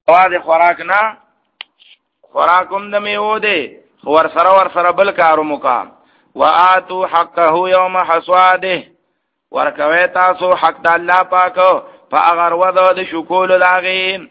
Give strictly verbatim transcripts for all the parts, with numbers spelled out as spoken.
واده خوراک نه خوراکم د میوه دی ور سره ور سره بل کارو مکا واتو حقه یوم حصاده ورکوي تاسو حق د الله پاک په اگر وذو د شکول لاغي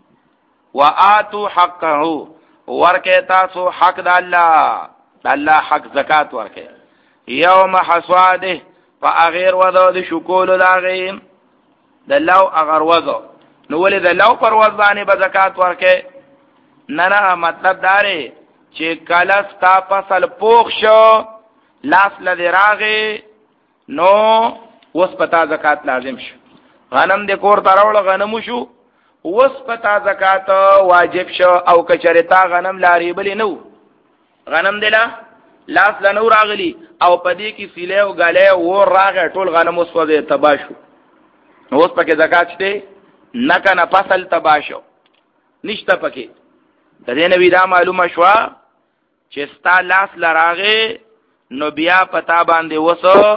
واتو حقه ورکه تاسو حق د الله د الله حق زکات ورکه یوم حصاده په اغیر وذو د شکول لاغي د لو اگر وذو نو ولې د لو پر وځانه به زکات ورکه نه نه مطلب داره چې کلس تا فصل پوخ شو لاس لدی راغی نو وس پتا زکات لازم شو غنم د کور تراول غنمو شو وس پتا زکات واجب شو او کچریتا غنم لاري بلی نو غنم دلا لاس لنو راغلی او پدې کې سیله او غاله و راغه ټول غنم وس په تباشو وس پکې زکات شته نه کنه فصل تباشو نشته پکې د دې نوی دا معلومه شو چې ستا لاس لراغه نو بیا پتا باندې وسو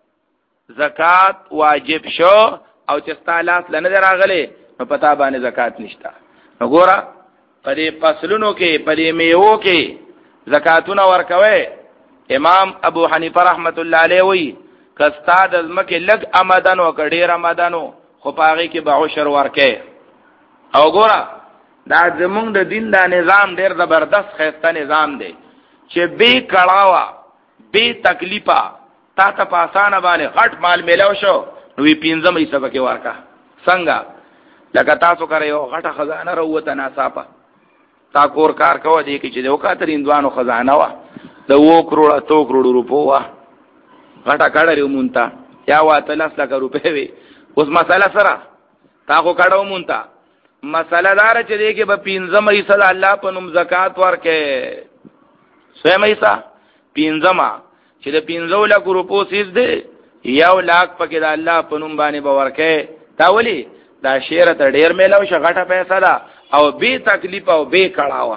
زکات واجب شو او چې ستا لاس لنه راغله نو پتا باندې زکات نشته وګوره په دې فصلونو کې په دې میوو کې زکاتونه ورکوي امام ابو حنیفه رحمت الله علیه وی کستا د مکه لګ آمدن او کډیر آمدنو خو پاغي کې به عشر ورکه او ګوره دا زمونږ د دین دا نظام ډیر زبردست خسته نظام دی چې به کړهوا به تکلیفا تا ته په اسانه باندې غټ مال میلاو شو نو وی پینځم یې سبا کې ورکا څنګه لکه تاسو کوي یو غټه خزانه وروته ناصافه تا کور کار کوه دی کې چې د وکاترین دوانو خزانه وا د وو کروڑه تو کروڑ روپو وا غټه کړه مونتا یا واته لاس لک روپې وي اوس مساله سره تا خو کړه مونتا مساله دار چې دی کې به پینځم یې صلی الله په نوم زکات ورکه سویم ایسا پینځما چې د پینځو لک روپو سیز دی یو لاک پکې د الله په نوم باندې به ورکه تا ولی دا شعر ته ډیر میلاو شغټه پیسې ده او به تکلیف او به کړهوا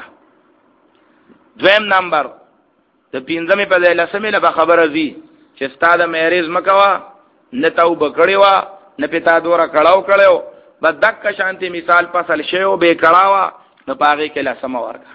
دویم نمبر د پینځمې په ځای لسمې له خبره زی چې ستاده مېریز مکوا نه تاو بکړی وا نه پتا دورا کړهو کړهو بدک شانتی مثال فصل شیو به کړهوا نه پاغي کې لسم ورکا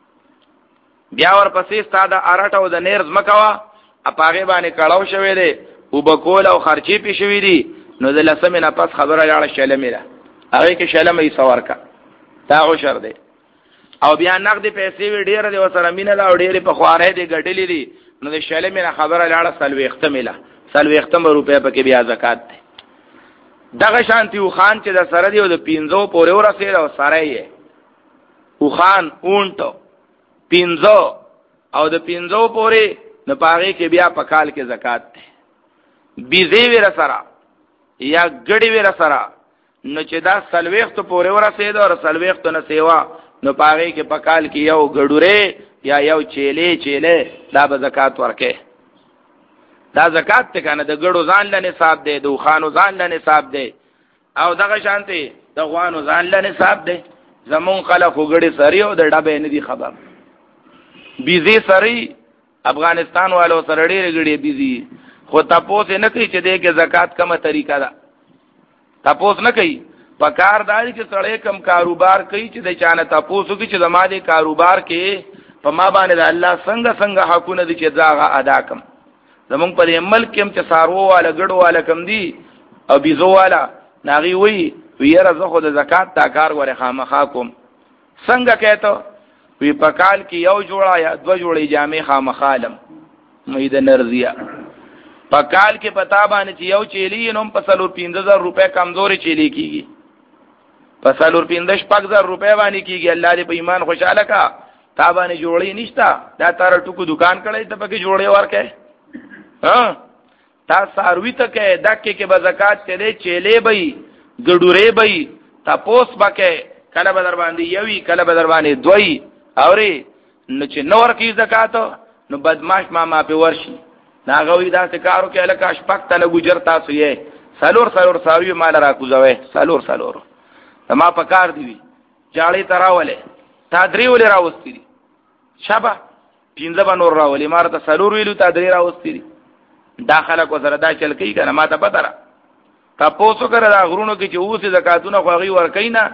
بیا ور پسې ستاده اراټو د نیرز مکوا اپاغه باندې کړهو شوی دی او بکول او خرچي پی شوی دی نو د لسمې نه پس خبره لاړه شلمې ده هغه کې شلمې سوار کا تا عشر دی او بیا نقد پیسې وی ډیر دی وسره مینه لا ډیر په خواره دی ګټلې دي نو د شلمې نه خبره لاړه سلوي ختمه سلوي ختمه روپې پکې بیا زکات دی دغه شانتی او خان چې د سره دی او د پینځو پورې ورسېد او سره یې او خان اونټو پینځو او د پینځو پورې نه پاغي کې بیا په کال کې زکات دی بیزی وی سره یا ګړی وی سره نو چې دا سلويخت پورې ورسېد او سلويخت نه سیوا نو پاغي کې په کال کې یو ګډوره یا یو چيلې چيلې دا به زکات ورکه دا زکات ته کنه د ګړو ځان له نصاب دی د خانو ځان له نصاب دی او دغه شانتي د غوانو ځان له نصاب دی زمون خلک وګړي سری او د ډبې نه دي خبر بيزي سری افغانستان والو سره ډېر ګړي بيزي خو تاسو نه کوي چې دغه زکات کومه طریقه ده تاسو نه کوي په کار داري چې سړی کم کاروبار کوي چې د چانه تاسو کې چې زماده کاروبار کې په ما باندې الله څنګه څنګه حقونه دي چې ځاغه ادا کم زمونږ په ملک کې چې سارو والا ګډو والا کم دي او بيزو والا ناغي وي ویره زه خو د زکات تا کار غوړې خامخا کوم څنګه کېته وی په کال کې یو جوړه یا دو جوړې جامې خامخالم مې د نرزیا په کال کې پتا باندې چې یو چيلي نوم په سلور پنځه زره روپے کمزوري چيلي کیږي په سلور پنځه شپږ زره روپے باندې کیږي الله دې په ایمان خوشاله کا تا باندې جوړې نشتا دا تار ټکو دکان کړی ته پکې جوړې ورکې ها تا ساروي ته کې دکې کې به زکات چلے چيلي بې ګډورې بې تاسو بکې کله بدر باندې یوي کله بدر باندې دوی اوري نو چې نور کې زکات نو بدمعاش ما ما په ورشي ناغوی دا کارو کې الکه شپک ته لګجر تاسو یې سالور سالور ساوی مال را کوزوي سالور سالور ما په کار دی جاړي تراوله تا درې ولې راوستي دي شابه پینځه بنور راولې مارته سالور ویلو تا درې راوستي دي داخله کو سره دا چل کوي کنه ما ته پته را تاسو کړه دا غرونو کې چې اوس زکاتونه خوغي ور کینا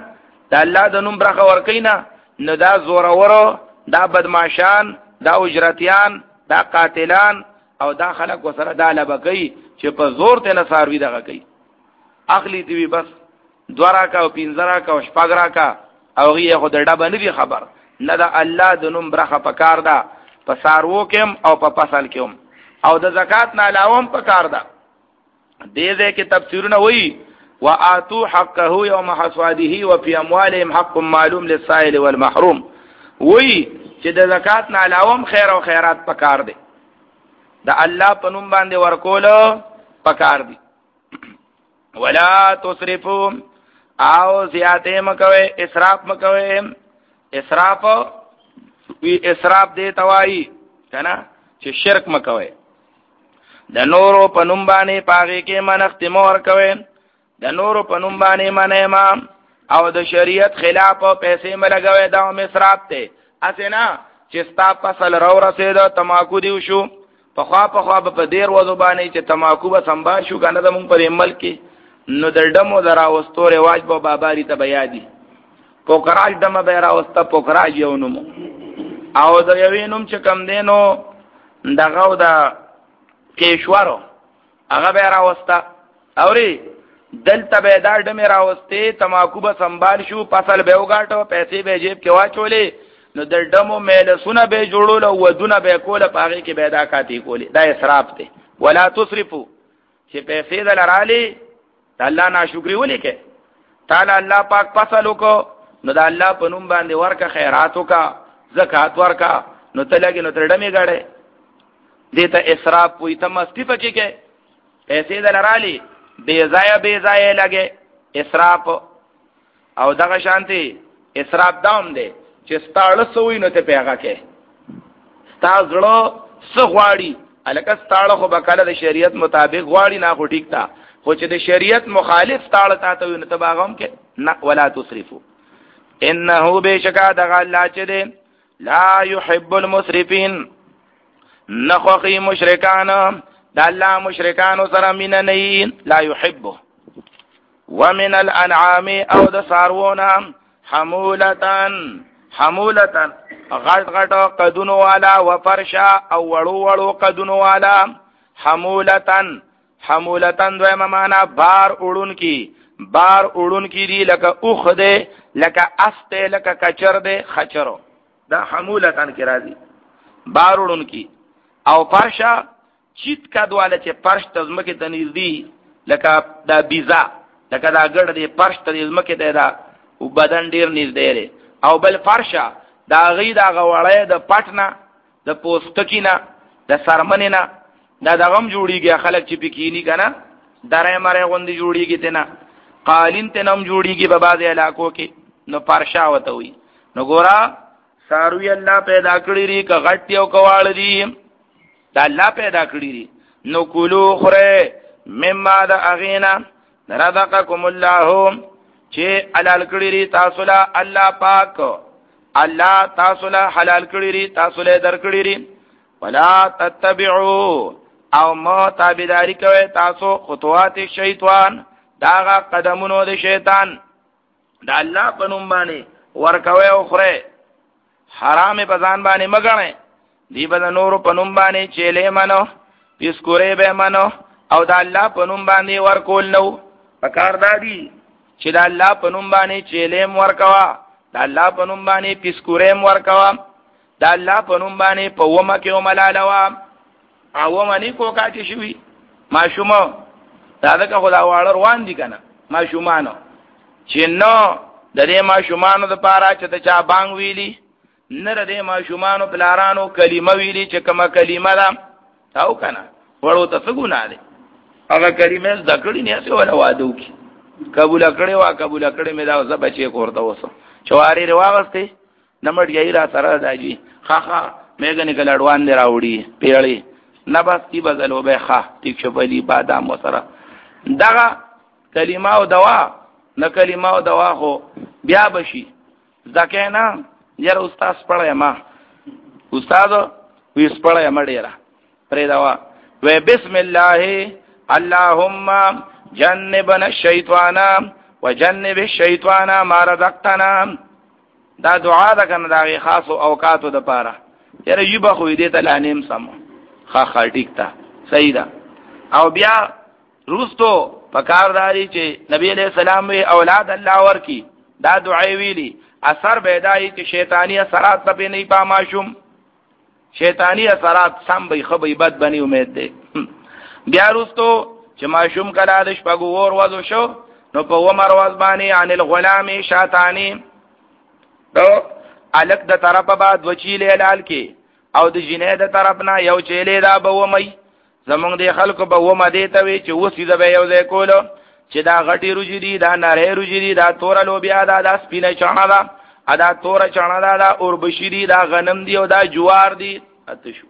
دا الله د نوم برخه ورکینا نو دا زورور، دا بدمعشان، دا اجرتیان، دا قاتلان او دا خلق وسره دا لبکی چې په زور ته نصاروی دغه کوي اخلی دی بس دورا کا او پینځرا کا او شپګرا کا او غي خو د ډبه نه دی خبر نه دا الله د نوم برخه پکار دا په سارو کېم او په فصل کېم او د زکات نه علاوه پکار دا دې دې کې تفسیرونه وایي واتو حقه يوم حصاده وفي اموالهم حق معلوم للسائل والمحروم وایي چې د زکات نه علاوه خیر او خیرات پکار دي دا الله په نوم باندې ورکول پکار دي ولا تسرفوا او زیاته مکوي اسراف مکوي اسراف وی اسراف دی توای کنه چې شرک مکوي د نورو په نوم باندې پاغي کې منخت مور کوي د نورو په نوم باندې منه ما او د شریعت خلاف پیسې ملګوي دا اسراف ته اسنه چې ستا فصل رو رسید تماکو دی شو په خوا په خوا په دیر وځو باندې چې تماکو به سنبا شو کنه د مونږ پر عمل کې نو د ډمو درا وستو رواج به باباری ته بیا دي پوکراج دمه به را وسته پوکراج یو نوم او د یوې نوم چې کم دینو دغه د کیشورو هغه به را وسته اوري دلته به دا ډمه را وسته تماکو به سنبال شو فصل به وګاټو پیسې به جیب کې واچولې نو د ډمو میل سونه به جوړول او ودونه به کوله پاغي کې به دا کاتی کولی دا اسراف دی ولا تسرفوا چې پیسې دلرالی الله ناشکری ولیکه تعالی الله پاک فصل وکړو نو د الله په نوم باندې ورکه خیرات وکا زکات ورکا نو تلګي نو ترډمې غړې دې ته اسراف وي ته مستی پکې کې پیسې دلرالی بے ځای بے ځای لګي اسراف او دغه شانتي اسراف داوم دی چې ستاړه سوې نو ته پیغه کې ستا زړه سغواړي الکه ستاړه خو بکاله د شریعت مطابق غواړي نه خو ټیک تا خو چې د شریعت مخالف ستاړه تا ته نو تباغم کې نه ولا تسرفوا انه بشکا دغه الله چې دی لا يحب المسرفين نخوخي مشرکان د الله مشرکان سره مين نه لا يحبه ومن الانعام او د سارونه حمولتان حمولتن غټ غټ قدونو والا وفرشا او وړو وړو قدونو والا حمولتن حمولتن دوی معنا بار اڑون کی بار اڑون کی دی لکه اوخ ده لکه استه لکه کچر ده خچرو دا حمولتن کی راځي بار اڑون کی او فرشا چیت کا دواله چې فرش تزمکه تنیزدي لکه دا بیزا لکه دا ګړ دی فرش تزمکه ده دا او بدن ډیر نږدې او بل فرشا دا غي دا غوړې د پټنا د پوستکینا د سرمنینا دا دغم جوړیږي خلک چې پکینی کنه درې مړې غوندي جوړیږي تنه قالین تنم جوړیږي په بعض علاقو کې نو فرشا وته وي نو ګورا ساروی الله پیدا کړی ری ک غټ یو کواړ دی دا الله پیدا کړی ری نو کولو خره مما د اغینا رزقکم الله چې حلال کړی ری تاسو له الله پاک الله تاسو له حلال کړی ری تاسو له در کړی ری ولا تتبعوا او ما تابعداري کوي تاسو خطوات شیطان داغه قدمونو د شیطان د الله په نوم باندې ورکوي او خره حرام په ځان باندې مګنه دی به نور په نوم باندې چيله منو پیسکورې به منو او د الله په نوم باندې ورکول نو پکار دادی چې د الله په نوم باندې چيلم ورکوا د الله په نوم باندې پیسکورم ورکوا د الله په نوم باندې په ومه کې وملالوا او منی کو کاټی شوی ماشومه دا دغه خدا واړ روان دي کنه ماشومانو چې نو د دې ماشومانو د پاره چې ته چا بانګ ویلی نه د دې ماشومانو پلارانو کلمه ویلی چې کومه کلمه ده تاو کنه ورو ته څه ګناه ده هغه کلمه ذکرې نه څه ولا وادو کی قبول کړي وا قبول کړي مې دا زه بچي کوړته وسه چواري رواغسته نمبر یې را سره داجی خاخا میګنې کلړوان دی راوړي پیړې نه بس کی بدلو به ښه ټیک شپلی بادام وسره دغه کلمه او دوا نه کلمه او دوا خو بیا بشي ځکه نه یاره استاد پړای ما استاد وی پړای ما ډیره پرې دوا و بسم الله اللهم جنبنا الشیطان وجنب الشیطان ما رزقتنا دا دعا ده کنه دا خاص اوقاتو د پاره یره یبه خو دې ته لانیم سم خا خا ټیک تا صحیح ده او بیا روستو پکارداري چې نبی علیہ السلام وی اولاد الله ورکی دا دعای ویلی اثر پیدای چې شیطانی اثرات ته نه پاماشوم شیطانی اثرات سم به خبي بد بني امید ده بیا روستو چې ماشوم کلا د شپږو ور وځو شو نو په عمر وزبانی عن الغلام شاتانی دو الک د طرف بعد وچیلې لال کې او د جنې د طرف نه یو چیلې دا به ومي زمونږ د خلکو به ومه دی ته وي چې وسی د به یو ځای کولو چې دا غټي روجي دي دا نری روجي دي دا تور لوبیا دا دا سپینه چاڼه دا ادا تور چاڼه دا دا اور بشری دا غنم دی او دا جوار دی اته شو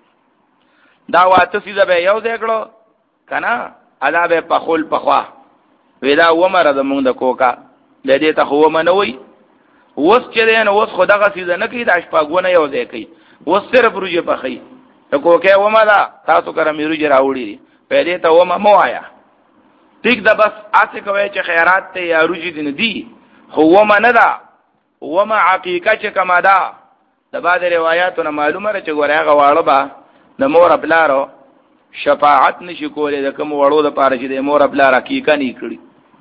دا واته سي د به یو ځای کړو کنه ادا به پخول پخوا ودا ومره د مونږ د کوکا د دې ته خو ومه نه وي وس چې نه وس خدغه سيزه نه کوي د اشپاګونه یو ځای کوي وس صرف روجه پخې ته کوکه ومه دا تاسو کرا مې روجه راوړي په دې ته ومه مو آیا ټیک دا بس اسه کوي چې خیرات ته یا روجه دي نه دي خو ومه نه دا ومه حقیقت چې کما دا د بعد روایتونو معلومه را چې ګورغه واړه با د مور خپلارو شفاعت نشي کولای د کوم وړو د پاره چې د مور خپلار حقیقت نه کړی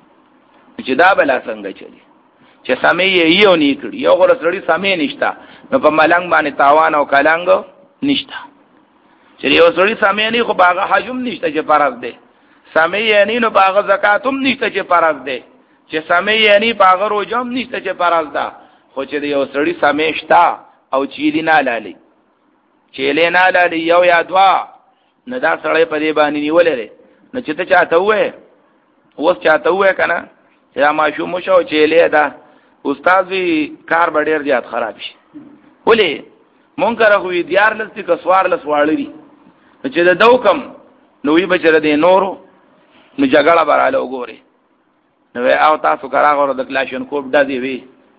چې دا بلا څنګه چلی چې سمې یې یو نه کړی یو غره سړی سمې نشتا نو په ملنګ باندې تاوان او کلنګ نشتا چې یو سړی سمې نه خو باغه حجم نشته چې فرض ده سمې یې نه نو باغه زکاتم نشته چې فرض ده چې سمې یې نه باغه روزم نشته چې فرض ده خو چې یو سړی سمې شتا او چیلی نه لالي چیلې نه لالي یو یا دوا نه دا سړی په دې باندې نیولې نو چې ته چاته وې اوس چاته وې کنه یا ماشوم شو چیلې دا استاد وی کار ډېر زیات خراب شي ولې مونږ کرا خو دیار لستی کسوار لس واړی چې د دوکم نوې بچره دې نورو نو جګړه براله وګوري نو او تاسو کرا غره د کلاشن کوب دځي وی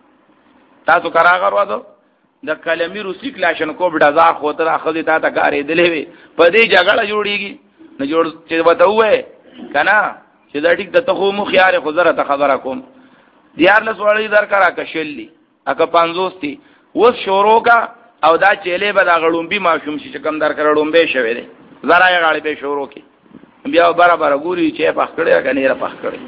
تاسو کرا غره وځو د کلمې روسی کلاشن کوب دځا خو تر اخلي تا ته کارې دلې وی په دې جګړه جوړیږي نو جوړ چې وته وې کنه چې دا ټیک د تخو مو خيار خو زره ته خبره کوم دیار لس وړي در کرا کشلی اګه پنځوستي وس شورو کا او دا چيله به دا غړومبي ماشوم شي کم در کړړومبه شوي دي زرا یې غاړي په شورو کې بیا برابر ګوري چې پخ کړي کني را پخ کړي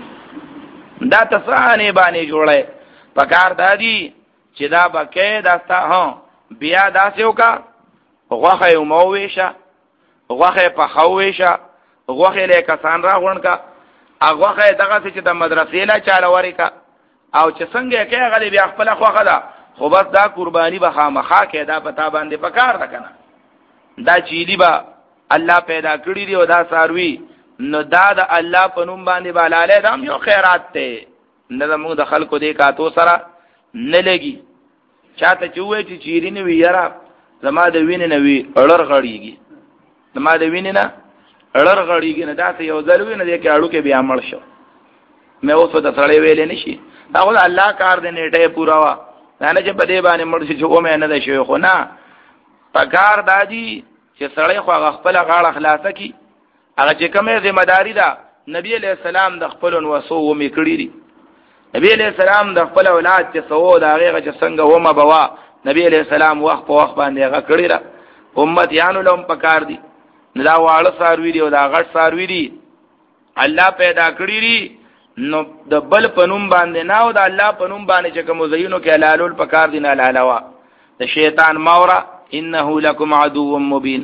دا تسانه باندې جوړه پکار دادی چې دا بکې داستا ها بیا داسیو کا غوخه موويشه غوخه په خوويشه غوخه له کسان را غون کا هغه دغه چې د مدرسې لا چاله وری کا او چې څنګه کې غلي بیا خپل خوخه ده خو بس دا قرباني به خامخا کې دا پتا باندې پکار ده کنه دا چيلي با الله پیدا کړی دی او دا ساروي نو دا د الله په نوم باندې بالاله دام یو خیرات ته نه موږ د خلکو دې کاتو سره نه لګي چاته چوي چې چيري نه ویرا زما د وینې نه وی اړر غړیږي زما د وینې نه اړر غړیږي نه دا ته یو ځل وینې دې کې اړو کې بیا مړ شو مې اوس د سړې ویلې نشي دا خو الله کار دې نیټه پورا وا نه چې په دې باندې مړ شي چې و مې نه ده شوی خو نه پکار دادی چې سړی خو خپل غاړه خلاصه کی هغه چې کومه ذمہ داری ده نبی علیہ السلام د خپل وسو و می کړی دي نبی علیہ السلام د خپل اولاد چې سو دا هغه چې څنګه و ما بوا نبی علیہ السلام وخت په وخت باندې هغه کړی را امت یانو لهم پکار دي دا واړه ساروی دی او دا غټ ساروی دی الله پیدا کړی دي نو د بل پنوم باندې نه او د الله پنوم باندې چې کوم زینو کې حلالول پکار دي نه حلالوا د شیطان ماورا انه لکم عدو مبین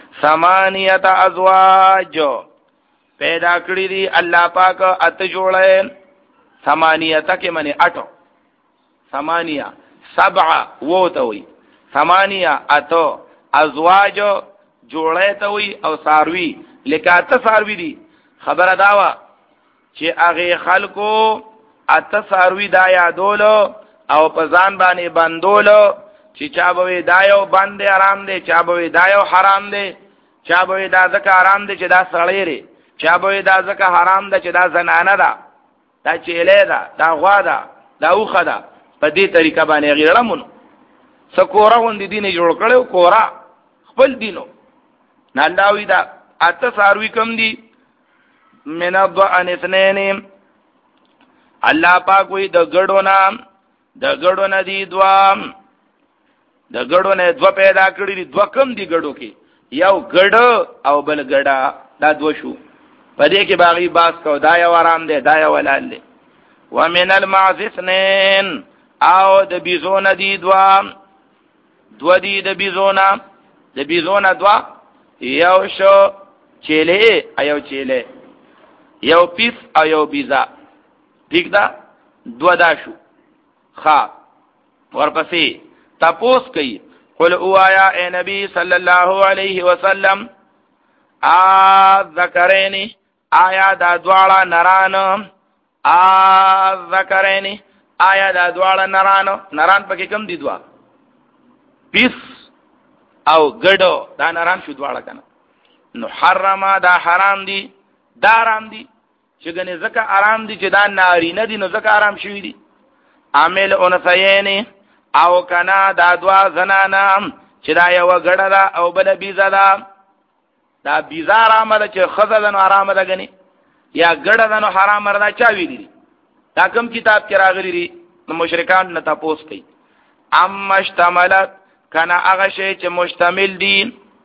ثمانیه ازواج پیدا کړی دي الله پاک ات جوړه ثمانیه تک منی اټو ثمانیه سبع ووتوي ثمانیه اتو ازواج جوړه ته وي او ساروي لکاته ساروي دي خبره داوا چې هغه خلکو اته ساروي دا یادولو او په ځان باندې بندولو چې چا به دایو باندې آرام دی چا به دایو حرام دی چا به دا ځکه آرام دی چې دا سړی لري چا به دا ځکه حرام دی چې دا زنانه ده دا چيله ده دا غوا ده دا اوخه ده په دې طریقه باندې غیرمون سکوره وندې دین جوړ کړو کورا خپل دینو نانداوی دا اته ساروي کم دي من الضأن اثنين الله پاک وی د ګډو نام د ګډو نه دي دوا د ګډو نه دوا پیدا کړی دي دوا کم دي ګډو کې یو ګډ او بل ګډا دا دو شو په دې کې باغی باس کو دا یو آرام دی دا یو ولال دی ومن المعز اثنين او د بيزونه دي دوا دوا دي د بيزونه د بيزونه دوا یو شو چيله ایو چيله یو پیس او یو بیزا ٹھیک دا دوا دا شو خا ورپسې تپوس کوي قل اوایا اے نبی صلی الله علیه وسلم ا ذکرین آیا دا دواړه نران ا ذکرین آیا دا دواړه نران نران پکې کم دي دوا پیس او ګډو دا نران شو دواړه کنه نو حرما دا حرام دي دا حرام دي چې ګنې زکه آرام دي چې دا ناری نه دي نو زکه آرام شوی دي عامل انثیین او کنا دا دوا زنانا چې دا یو ګډه ده او بل بیزه ده دا بیزه آرام ده چې خزه ده نو آرام ده ګنې یا ګډه ده نو حرام ده چا ویلي دي دا کوم کتاب کې راغلي دي نو مشرکان نه تاسو کوي اما اشتملت کنا هغه شی چې مشتمل دي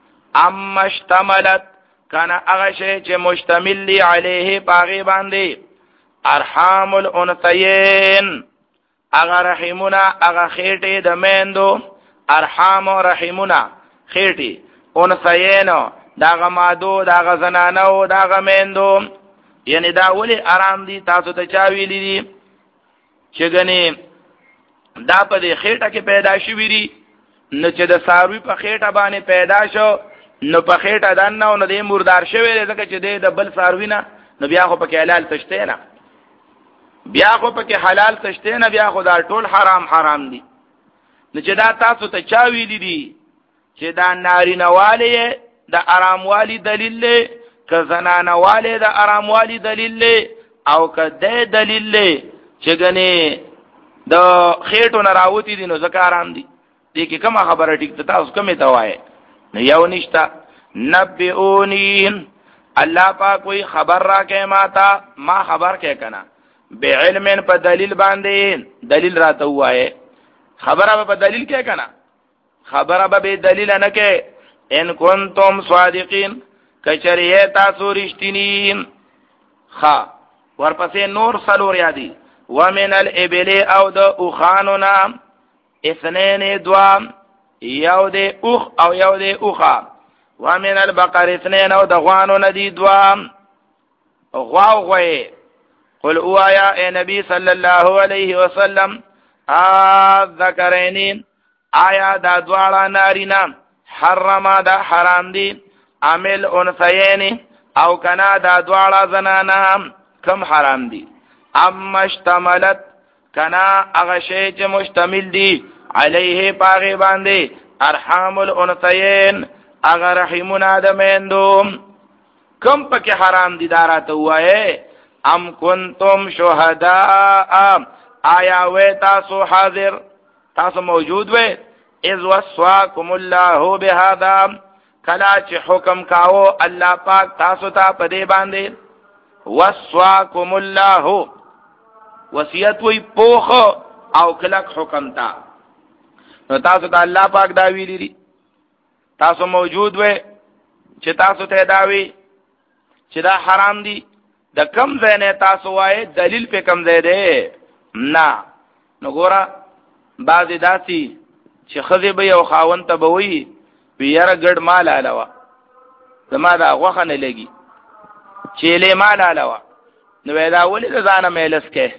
اما اشتملت کنا هغه شی چې مشتمل دی علیه پاغي باندې ارحام الانثیین اغه رحمنا اغه خېټه د میندو ارحام رحمنا خېټه انثیین داغه مادو داغه زنانو داغه میندو یعنی دا ولی آرام دي تاسو ته چا ویلی دي چې غني دا په دې خېټه کې پیدا شوی دي نو چې د ساروی په خېټه باندې پیدا شو نو په خېټه دان نو د مردار شوی ځکه چې د بل ساروینه نو بیا خو پکې حلال تشته نه بیا خو پکې حلال تشته نه بیا خو دا ټول حرام حرام دي نو چې دا تاسو ته چا ویلی دي چې دا نارینواله د آراموالی دلیل له که زنانواله د آراموالی دلیل له او که د دلیل له چې ګنې د خېټو نه راوتی دي نو ځکه آرام دي دې کې کومه خبره ټیک ته تاسو کومه ته وایي نو یو نشتا نبئونی الله پاک کوئی خبر را کې ماتا ما خبر کې کنا بعلم په دلیل باندې دلیل راته وایي خبره په دلیل کې کنا خبره به دلیل نه کې ان کنتم صادقین کچریه تاسو رښتینی خا ورپسې نور سلور یادی ومن الابل او د اوخاننا اثنين دوام یو د اوخ او یو د اوخا ومن البقر اثنين او د غوانو ندی دوام غواو غوی قل اوایا اے نبی صلی الله علیه وسلم ا ذکرین آیا دا دواړه نارینا حرما دا حرام دي عامل انثیین او کنا دا دواړه زنانا کم حرام دي اما اشتملت کنا هغه شی چې مشتمل دي علیه پاغه باندې ارحام الانثیین هغه رحمنا د میندو کم پکې حرام دي دارات وایي ام کنتم شهداء آیا و تاسو حاضر تاسو موجود و اذ وصاکم الله بهذا کلا چې حکم کاو الله پاک تاسو ته په دې باندې وصاکم الله وصیت وی پوخ او کلک حکم تا نو تاسو ته الله پاک دا ویلی دي تاسو موجود و چې تاسو ته دا وی چې دا حرام دي د کم ځای نه تاسو وای دلیل په کم ځای دی نه نو ګوره بعضې داسې چې ښځې به یو خاوند ته به وایي وي یاره ګډ مال هلوه زما دا غوښه نه لګي چیلې مال هلوه نو وایي دا ولې د ځانه میلس کې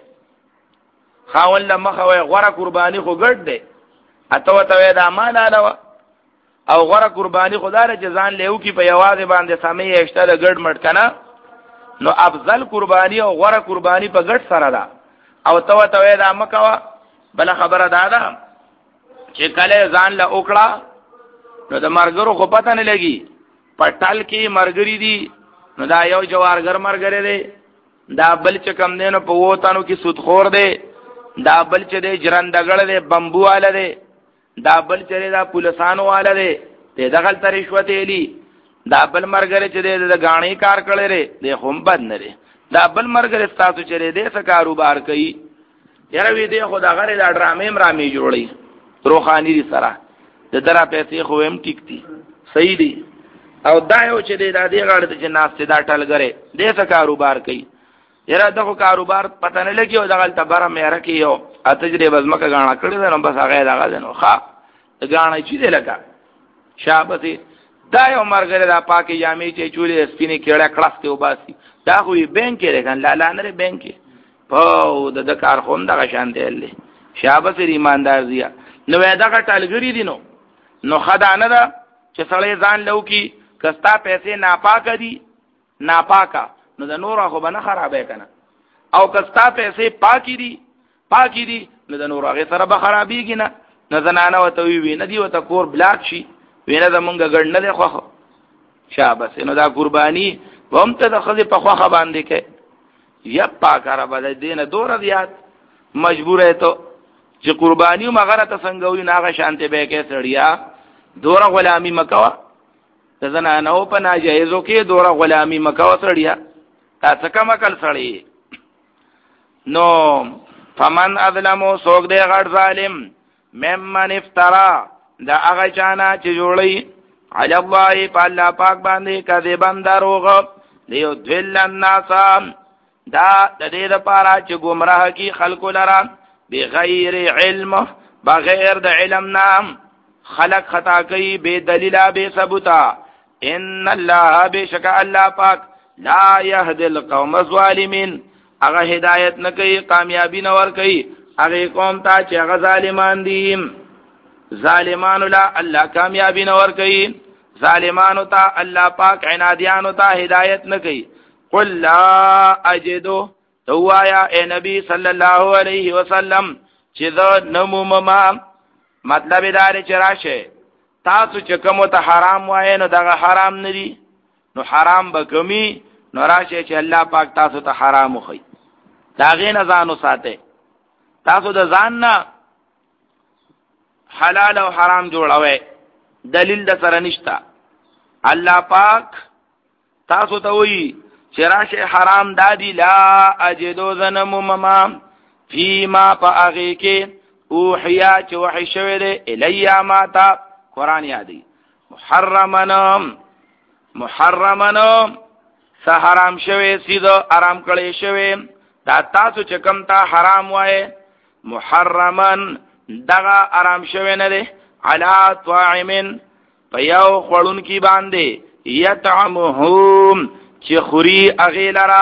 خاوند له مخه وایي غوره قرباني خو ګډ دی اته ورته وایي دا مال هلوه او غوره قرباني خو دا ده چې ځان له وکړي په یوازې باندې سمې یې شته د ګډ مټ که نه نو افضل قربانی او غوره قربانی په ګډ سره ده او تو ته دا مکوا بل خبره ده ده چې کله ځان له وکړه نو د مرګرو خو پته نه لګي پټال کې مرګري دي نو دا یو جوارګر مرګري دی دا بل چې کم دی نو په ووتانو کې سودخور دی دا بل چې دی جرندګړ دی بمبو والا دی دا بل چې دا پولیسانو والا دی ته دغل ته رشوت ایلی دا بل مرګره چې د غاڼې کار کړي لري د هم بد نه لري دا بل مرګ ستاسو چره دې څه کاروبار کوي یاره وی دې خدا غره دا ډرامې مرامې جوړي روخانی دي سره د درا پیسې خو هم ټیک دي صحیح دي او دا یو چې دې دا دې غړ د جناس ته دا ټلګره دې څه کاروبار کوي یاره دغه کاروبار پته نه لګي او دغه تبره مې راکې یو اتجربه بزمکه غاڼه کړی دا نو بس هغه دغه نو ښا غاڼه چې دې لګا شابه دا یو مرګره دا پاکي جامې چې چولې سپینې کېړه کلاس ته وباسي دا خو یې بینک کې لګن لا لا نه بینک په د کار خوم دغه شان دی له شابه سری ایماندار دی نو دا ټالګری دي نو نو خدای نه دا چې سړی ځان لو کی کستا پیسې ناپاک دي ناپاکا نو د نور خو بنه خرابې کنه او کستا پیسې پاکی دي پاکی دي نو د نور هغه سره به خرابېږي نه نه زنانه وته وی نه دی وته کور بلاک شي وینه د مونږ ګړنه له خوخه شابه نو دا قرباني هم ته د خزي په خوخه باندې کې یا پاکاره بل دینه دور زیات مجبور ہے ته چې قرباني مغره ته څنګه وي ناغه شانته به کې سړیا دور غلامی مکوا د زنانه او په ناجایزو کې دور غلامی مکوا سړیا تاسو کوم کل سړی نو فمن اظلمو سوګ دې غړ ظالم ممن افترا دا هغه چانا چې جوړي علی الله په الله پاک باندې کذبن دروغ دیو ذل الناس دا د دې لپاره چې گمراه کی خلق لرا بغیر علم بغیر د علم نام خلق خطا کوي بے دلیل بے ثبوتا ان الله بشک الله پاک لا يهدي القوم الظالمين هغه هدایت نه کوي کامیابی نه ور کوي هغه قوم ته چې هغه ظالمان دي ظالمانو لا الله کامیابی نه ور کوي ظالمانو ته الله پاک عنادیانو ته هدایت نه کوي قل لا اجدو توایا اے نبی صلی الله علیه وسلم چې ذو نمومما مطلب دار چې راشه تاسو چې کوم ته حرام وای نو دغه حرام ندي نو حرام به کمی نو راشه چې الله پاک تاسو ته حرام وخی داغه نه ځانو ساته تاسو د ځان نه حلال او حرام جوړوي دلیل د سره نشتا الله پاک تاسو ته وی چې راشه حرام دادی لا اجدو ذنم مما فيما فاغي کې اوحیا چې وحی شوی دی الیا ما تا قران یادی محرمنا محرمنا سه حرام شوی سیدو حرام کړی شوی دا تاسو چې کوم تا حرام وای محرمن دغه حرام شوی نه دی علا طاعمن پیاو خړون کی باندې یطعمهم چې خوري اغیلرا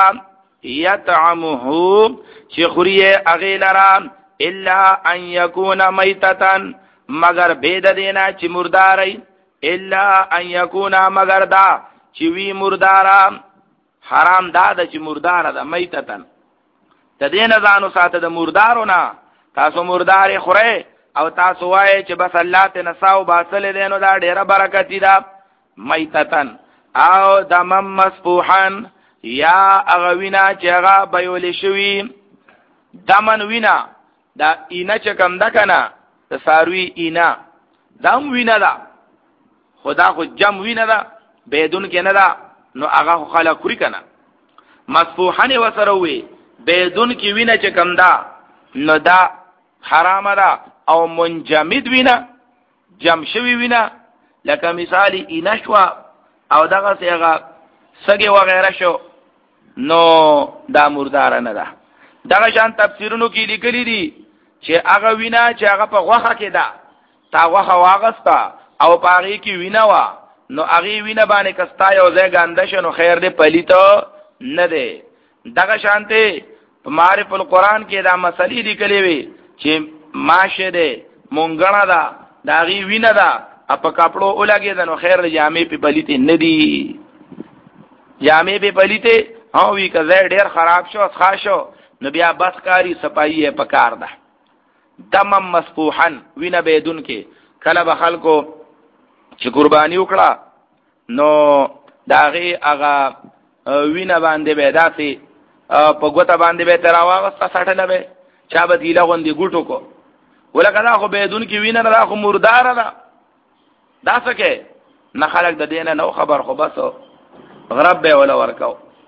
یطعمهم چې خوري اغیلرا الا ان یکون میتتن مگر بيد دینا چې مرداري الا ان یکون مگر دا چې وی مردارا حرام دا د چې مردار ده میتتن د دین ځانو ساته د مردارونه تاسو مردار خوره او تاسو وای چې بس الله ته نساو باسل دینو دا ډیره برکت ده میتتن او دمم مسفوحن یا اغوینا چې هغه بيول شوی دمن وینا دا اینا چې کم ده کنه د ساروی اینا دم وینا ده خدا خو جم وینا ده بدون کې نه ده نو هغه خلک کړی کنه مسفوحن وسره وی بدون کې وینا چې کم ده نو دا حرام ده او منجمد وینا جم شوی وینا لکه مثالی اینا شوا او دغه څنګه سګي وغیرہ شو نو دا مردار نه ده دغه شان تفسیرونو کې لیکلي دي چې هغه وینا چې هغه په غوخه کې ده تا غوخه واغستا او پاغي کې وینا وا نو هغه وینا باندې کستا یو ځای ګاندې شنو خیر دې پلیته نه ده دغه شانته په معرفت القرآن کې دا مسلې لیکلي وي چې ماشه ده مونګړه ده دا غي وینا ده اپا کپڑو اولاگی دنو خیر جامعه پی پلیتی ندی جامعه پی پلیتی هاوی که زیر دیر خراب شو اسخا شو نو بیا بدکاری صفائی پکار ده دمم مسفوحن وینا بیدون کې کله به خلکو چې قربانی وکړه نو داغي هغه وینا باندې به داسي په ګوته باندې به تراواغسته سټله به چا به دیله غوندي ګوټو کو ولکه دا خو بیدون کې وینا نه خو مردار ده دا څه نه خلک د دینه نو خبر خو بس غرب به ولا ورکاو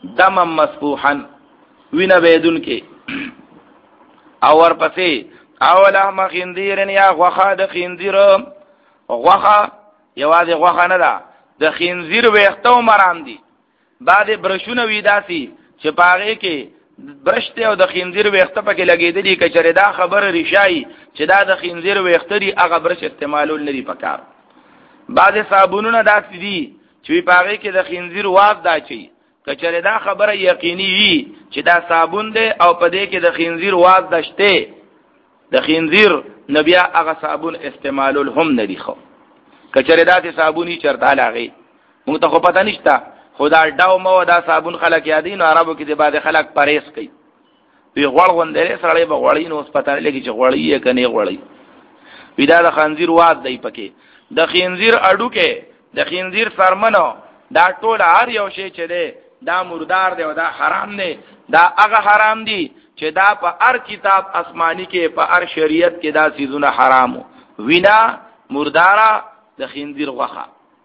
دم مسفوحا وینا بيدن کې او ورپسې او لحم خنزیر یا غوخه د خنزیر غوخه یوازې غوخه نه ده د خنزیر ویختو مرام دي بعد برشونه وی داسي چې پاغه کې برشته او د خنزیر ویخته پکې لګېدلې کچره دا خبر رشای چې دا د خنزیر ویخته دی هغه برش استعمالول نه دی پکار بعد صابونونه داسې دي چې پاغه کې د خنزیر واز دا چي کچره دا خبره یقیني وي چې دا صابون دی او په دې کې د خنزیر واز دشته د خنزیر نبي هغه صابون استعمالول هم نه دی خو کچره دا صابونی چرته لاغي موږ ته خو پته نشته خدا ډاو مو دا صابون خلک یادین عربو کې د بعد خلک پریس کوي وی غوړ غوندره سړی به غوړی نو سپتاره لګي چې غوړی یې کني غوړی ودا د خنزیر واز دی پکې د خنزیر اډو کې د خنزیر سرمنو دا ټول هر یو شی چې دی دا مردار دی او دا حرام دی دا هغه حرام دی چې دا په هر کتاب آسمانی کې په هر شریعت کې دا سيزونه حرامو وینا مردارا د خنزیر غوخه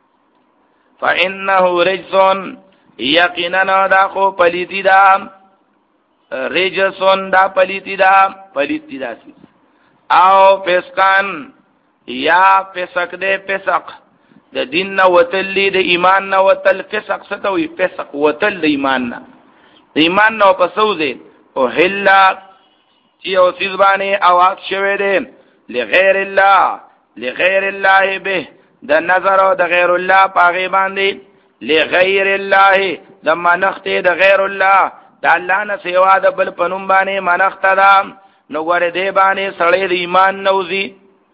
فإنه رجسون یقینا دا خو پلیتی دا رجسون دا پلیتی دا پلیتی دا سی او پسکان یا پسک دے پسک د دین نا وتل د ایمان نا وتل فسق ستوي فسق وتل د ایمان نا د ایمان نا پسو دے او هلا چې او سیزبانی اواز شوه دے لغیر الله لغیر الله به د نظر او د غیر الله پاغي باندې لغیر الله د منخت د غیر الله د الله نه سیوا د بل پنوم باندې منخت دا نو ګوره دی باندې سړی د ایمان نوزي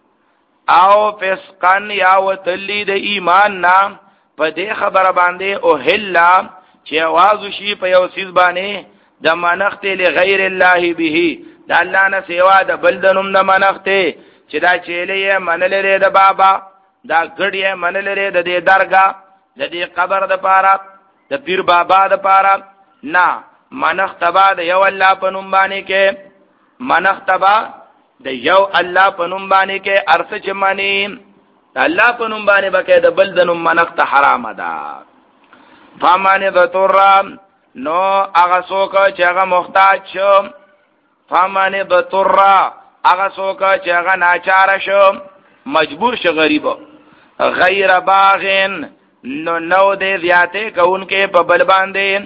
او فسقن یا وتلی د ایمان نام په دې خبره باندې او هلا چې आवाज شي په یو سیز باندې د منخت لغیر الله به د الله نه سیوا د بل دنوم د منخت چې دا چيلې منل لري د بابا دا ګډي منل لري د دې درگاه د دې قبر د پاره د پیر بابا د پاره نه منختبا د یو الله په نوم باندې کې منختبا د یو الله په نوم باندې کې ارث چمانی الله په نوم باندې بکې د بل د نوم منخت حرام ده فامانه ذتر نو هغه څوک چې هغه محتاج شو فامانه ذتر هغه څوک چې هغه ناچار شو مجبور شو غریب غیر باغن نو نو دې زیاته کونکي په بل باندې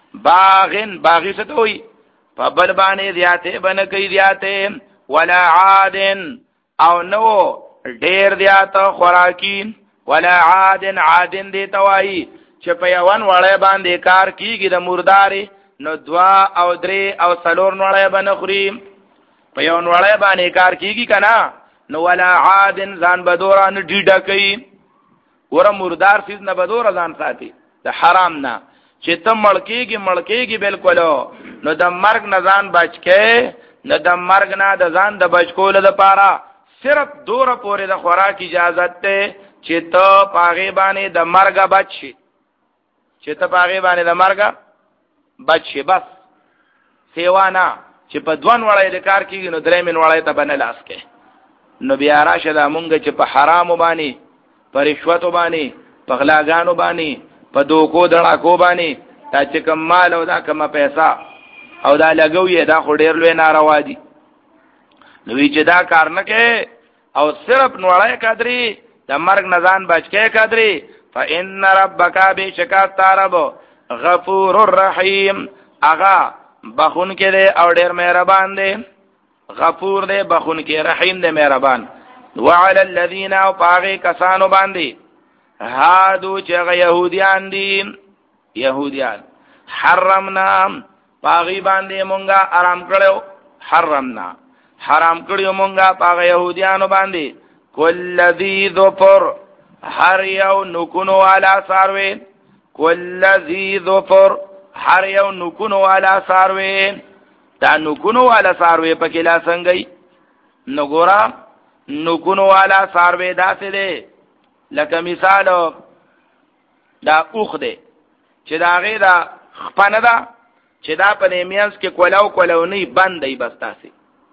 باغن باغی څه توي په بل باندې زیاته بن کوي زیاته ولا عادن او نو ډیر زیاته خوراکین ولا عادن عادن دې توای چې په یوان وړه باندې کار کیږي د مرداري نو دوا او درې او څلور وړه باندې خوري په یوان وړه باندې کار کیږي کنه نو ولا عادن ځان بدوران ډیډه کوي ور مردار سیز نه بدور ځان ساتي د حرام نه چې ته مړکیږي مړکیږي بالکل نو د مرګ نه ځان بچکه نو د مرګ نه د ځان د بچکول لپاره صرف دوره پورې د خوراک اجازه ته چې ته پاغه باندې د مرګ بچي چې ته پاغه باندې د مرګ بچي بس سیوانا چې په دوان وړای د کار کیږي نو درې من وړای ته بنه لاس کې نو بیا راشه دا مونږ چې په حرام باندې په رشوت باندې په غلاګانو باندې په دوکو دړاکو باندې دا چې کوم مال او دا کومه پیسې او دا لګوي دا خو ډیر لوی ناروا دي نو چې دا کار نه کوي او صرف نوړای قدرې د مرګ نزان بچکه قدرې فإن ربک بشکا تارب غفور الرحیم اغا بخون کې دی او ډیر مهربان دی غفور دی بخون کې رحیم دی مهربان وعلى الذين باغي کسانو باندې هادو چې يهوديان دي يهوديان حرمنا باغي باندې مونږه حرام کړو حرمنا حرام کړو مونږه باغي يهوديانو باندې كل ذي ظفر هر یو نکونو والا ساروي كل ذي ظفر هر یو نکونو والا ساروي دا نکونو والا ساروي پکې لا څنګه نو ګورا نکونو والا ساروي داسې دی لکه مثال دا اوخ دی چې دا غي دا خپنه ده چې دا په نیمینس کې کولاو کولاو نه بند دی بس تاسې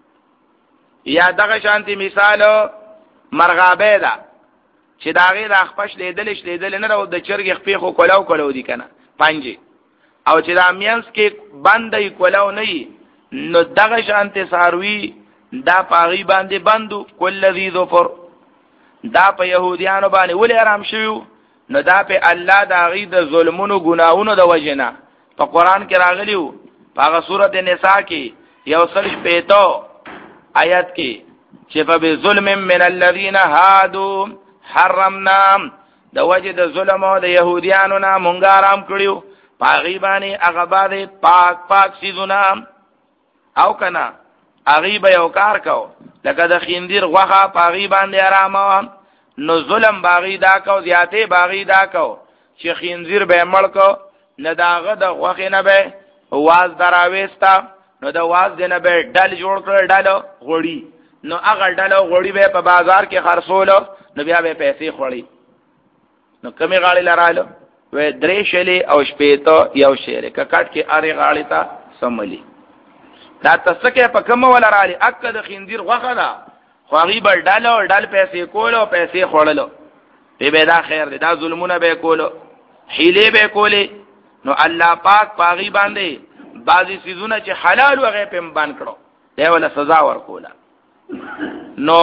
یا دغه شانتي مثال مرغابه ده چې دا غي دا خپش لیدل لیدل نه او د چرګ خپې خو کولاو کولاو دي کنه پنځه او چې دا مینس کې باندې کولو نه نو دغه شانته ساروي دا پاغي باندې بندو کل ذی ظفر دا په يهوديانو باندې ولې آرام شوی نو دا په الله دا غي د ظلمونو ګناہونو د وجنه په قران کې راغلیو په سورته نساء کې یو سل شپېتو آیات کې چې په ظلم من الذين هادو حرمنا د وجه د ظلم او د يهوديانو نه مونږ آرام کړیو پاغي باندې هغه باندې پاک پاک سيزونه او کنا اغي به یو کار کو لکه د خندیر غوخه پاغي باندې آرام نو ظلم باغی دا کو زیاته باغی دا کو چې خندیر به مړ کو نه داغه د غوخه نه به واز دراويستا نو د واز دنه به ډل جوړ کړ ډل غوړی نو هغه ډل غوړی به په بازار کې خرڅولو نو بیا به پیسې خوړی نو کمی غاړي لراله و درې شلې او شپېته یو شعر کټ کې اره غاړي تا سملی دا تسکه په کوم ولرالي اکه د خندیر غوخه دا خواغي بل ډالو ډال پیسې کولو پیسې خړلو به به دا خیر دی دا ظلمونه به کولو حیله به کولې نو الله پاک پاغي باندې بعضی سيزونه چې حلال وغه په بان کړو دی ولا سزا ورکولا نو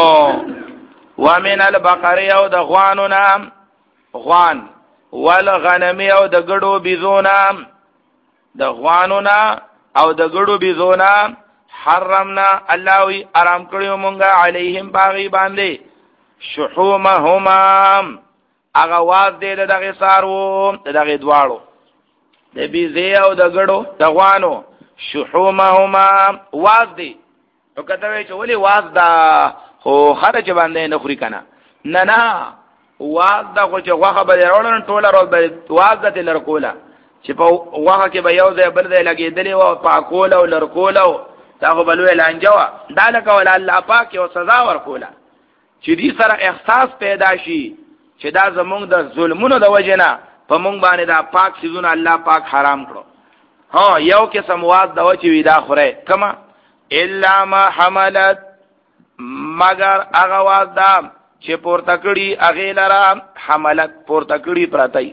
ومن البقر او د غوانو نام غوان والغنم او د ګړو بيزونا د غوانو نا او د ګړو بيزونا حرمنا الله وی آرام کړیو مونږه علیهم باغی باندې شحومهما هغه واز دې دغه سارو دغه دواړو د بيزه او د ګړو د غوانو شحومهما واز دې او کته چې ولي واز دا خو خرج باندې نه خوري کنه نه نه واز دا خو چې غوخه به وروړن ټوله روز به واز دې لرکولا چې په غوخه کې به یو ځای بل ځای لګېدلې او پاکول او لرکول او تاغه بلوې لانجوا دا لکه ول الله پاک یو سزا ورکولا چې دې سره احساس پیدا شي چې دا زمونږ د ظلمونو د وجنه په مونږ باندې دا پاک سيزونه الله پاک حرام کړو ها یو کې سمواد دا و چې ودا خوره کما الا ما حملت مگر هغه واز دا چې پورته کړي اغه لرا حملت پورته کړي پراتای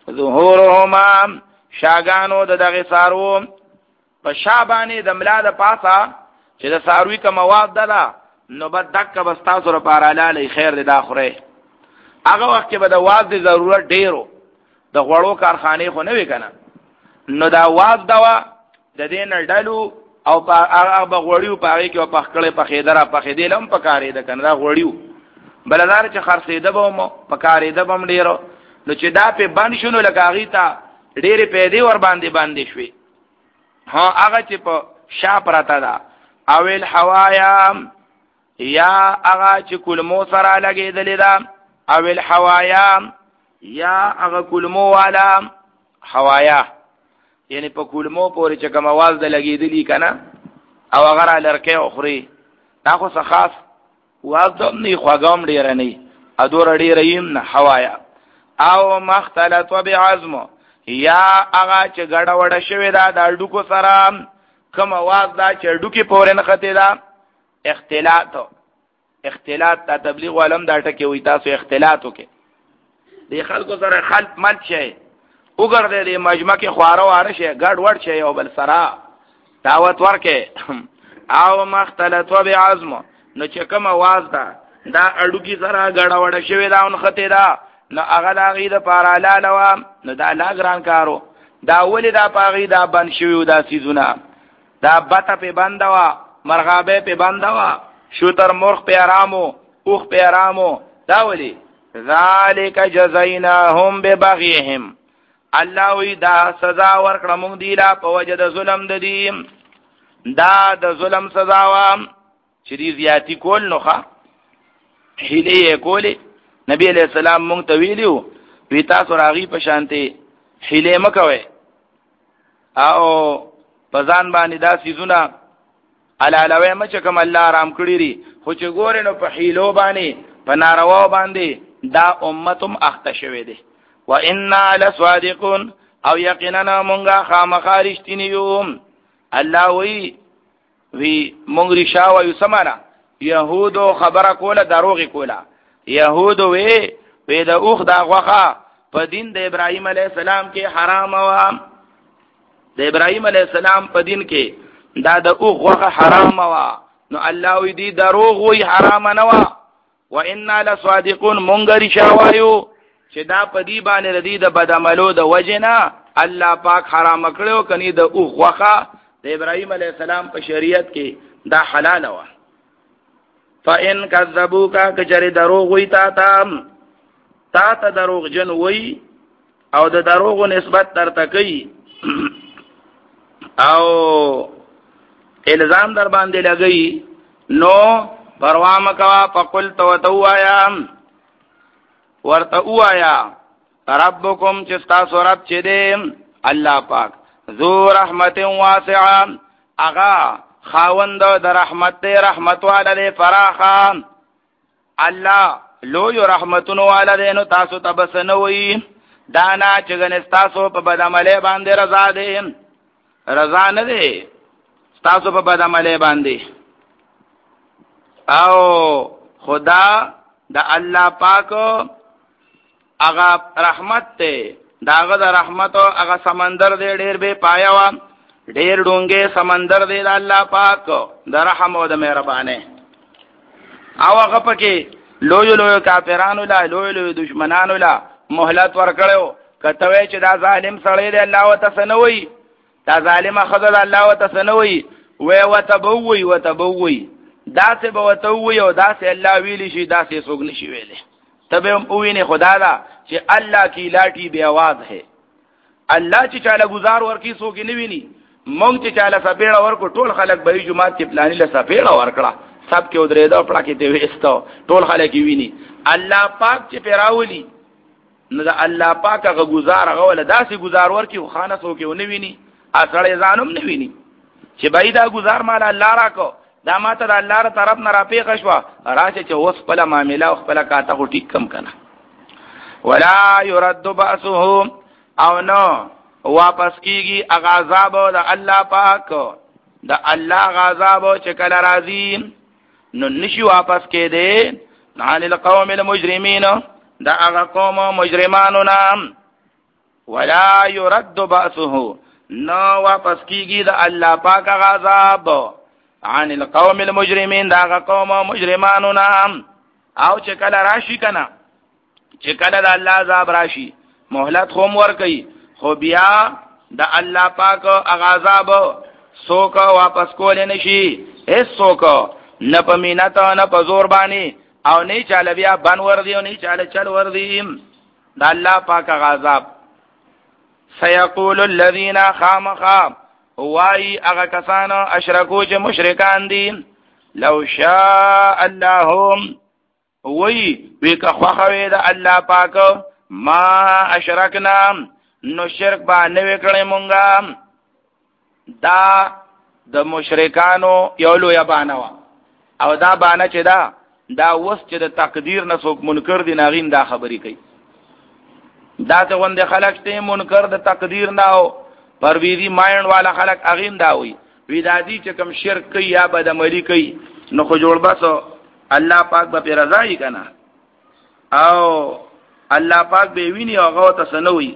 ظهورهما شاګانو د دغه سارو په شابانه د ملا د پاسا چې د ساروي کا مواد ده نو بد دک بستا سره پاره لاله خیر د اخره هغه وخت کې به د واز د ضرورت ډیرو د غوړو کارخانه خو نه وکنه نو دا واز دوا د دین ډلو او هغه بغوړیو پاره کې په خکړې په خیدره په خیدلم په کارې ده کنه دا غوړیو بلدار چې خرڅېده به مو په کارې ده بم ډیرو نو چې دا په باندې شنو لګاغي تا ډېرې پیدې ور باندې باندې شوي ها هغه چې په شا پراته ده اویل حوایا یا هغه چې کلمو سره لګېدلې ده اویل حوایا یا هغه کلمو والا حوایا یعنی په کلمو پورې چې کوم आवाज د لګېدلې کنه او هغه لرکه اخري دا خو څه خاص واز د نه خواګام ډیر نه ادور ډیر یم نه حوایا او مختلط بعظم یا هغه چې ګډه وډه شوی دا د ډوکو سره کوم आवाज دا چې ډوکی پورې نه خته دا اختلاط اختلاط د تبلیغ علم دا ټکی وي تاسو اختلاط وکي د خلکو سره خلط مل شي وګرځي د مجمع کې خواره واره شي ګډ وډ شي او بل سره دعوت ورکه او مختلط بعظم نو چې کوم आवाज دا دا اډوکی سره ګډه وډه شوی دا اون خته دا نو هغه دا غي د پاره لاله نو دا لاګران کارو دا ولې دا پاغي دا بن شوی دا سيزونه دا بته په بندوا مرغابه په بندوا شوتر مرغ په آرامو اوخ په آرامو دا ولې ذالک جزایناهم ببغیهم الله وی دا سزا ورکړه مونږ دی لا په وجه د ظلم د دې دا د ظلم سزا وا چې دې زیاتی کول نوخه هله کولې نبی علیہ السلام مونږ ته ویلو وی تاسو راغي په شانته هله مکوي او پزان باندې دا سيزونه علالوي مچ کوم الله آرام کړی ری خو چې ګورې نو په هیلو باندې په ناروا باندې دا امتم اخته شوه دي و انا لصادقون او یقینا مونږه خامخارشتنی یو الله وی وی مونږ رشاو یو سمانا يهودو خبره کوله دروغ کوله يهودو وی وی د اوخ دا غوخه په دین د ابراهيم عليه السلام کې حرام و د ابراهيم عليه السلام په دین کې دا د اوغ وغه حرام وا نو الله وی دی دروغ وی حرام نه وا وإنا لصادقون مونږ رښاوایو چې دا په دی باندې ردی د بدعملو د وجنا الله پاک حرام کړو کني د اوغ وغه د ابراهيم عليه السلام په شریعت کې دا حلال وا فإن كذبوك کجری دروغ وی تا تا تا ته دروغ جن وی او د دروغ نسبت ترته کوي او الزام در باندې لګئی نو پروا مکوا فقل تو توایا ورته وایا ربکم چستا سورب چه دې الله پاک ذو رحمت واسعه اغا خاوند د رحمت رحمت والے فراخان الله لو یو رحمتونو والے نو تاسو تبسنوي دانا چګن تاسو په بدعمله باندې رضا دې رضا نه دې تاسو په بدعمله باندې او خدا د الله پاک هغه رحمت ته داغه د رحمت او هغه سمندر دې ډېر به پایا و ډېر ډونګه سمندر دې د الله پاک د رحم او د مهربانه او هغه پکې لوی لوی کافرانو لا لوی لوی دشمنانو لا مهلت ورکړو کته چې دا ظالم سړی دی الله وتسنوي دا ظالم خدای الله وتسنوي و وتبوي وتبوي دا څه به وتوي او دا څه الله ویلی شي دا څه سوګ نشي ویلې تبه ویني خدا دا چې الله کی لاټي به आवाज ہے الله چې چاله گزار ورکی سوګ نه ویني مونږ چې چاله سپېړه ورکو ټول خلک به جمعات کې پلانې له سپېړه ورکړه سب کې ودرې دا پړه کې دی وېستو ټول خلک ویني الله پاک چې پیراولي نو دا الله پاک هغه گزار هغه ول داسې گزار ورکی خانه سوګ نه ویني اصل ځانوم نه ویني چې بای دا گزار مال الله راکو دا ماته د الله تر طرف نه را پیښ شو راشه چې اوس په معاملې او خپل کاته خو ټیک کم کنه ولا يرد باسه او نو واپس کیږي غضب د الله پاک د الله غضب چې کله راځي نو نشي واپس کېده عن القوم المجرمين دا هغه قوم مجرمانو نام ولا يرد باسه نو واپس کیږي د الله پاک غضب عن القوم المجرمين دا قوم مجرمانو نام او چې کله راشي کنه چې کله د الله عذاب راشي مهلت خوم ور کوي خو بیا د الله پاک عذاب سوک واپس کول نشي هیڅ سوک نه په مینت نه په زور باندې او نه چاله بیا بن ور دی او نه چاله چل ور دی د الله پاک عذاب سيقول الذين خامخا وای هغه کسانو اشرکو چې مشرکان دي لو شاء اللهم وی وی که خوخوی د الله پاک ما اشرکنا نو شرک باندې وکړې مونږه دا د مشرکانو یو لوی بانوا او دا بانه چې دا دا وس چې د تقدیر نه څوک منکر دي ناغین دا خبرې کوي دا ته وند خلک ته منکر د تقدیر نه او پرویزی مایند والا خلق اغیم داوی وی دادی چې کوم شرک کوي یا بدعملی کوي نو خو جوړ بس الله پاک به پر رضای کنا او الله پاک به ویني هغه ته سنوي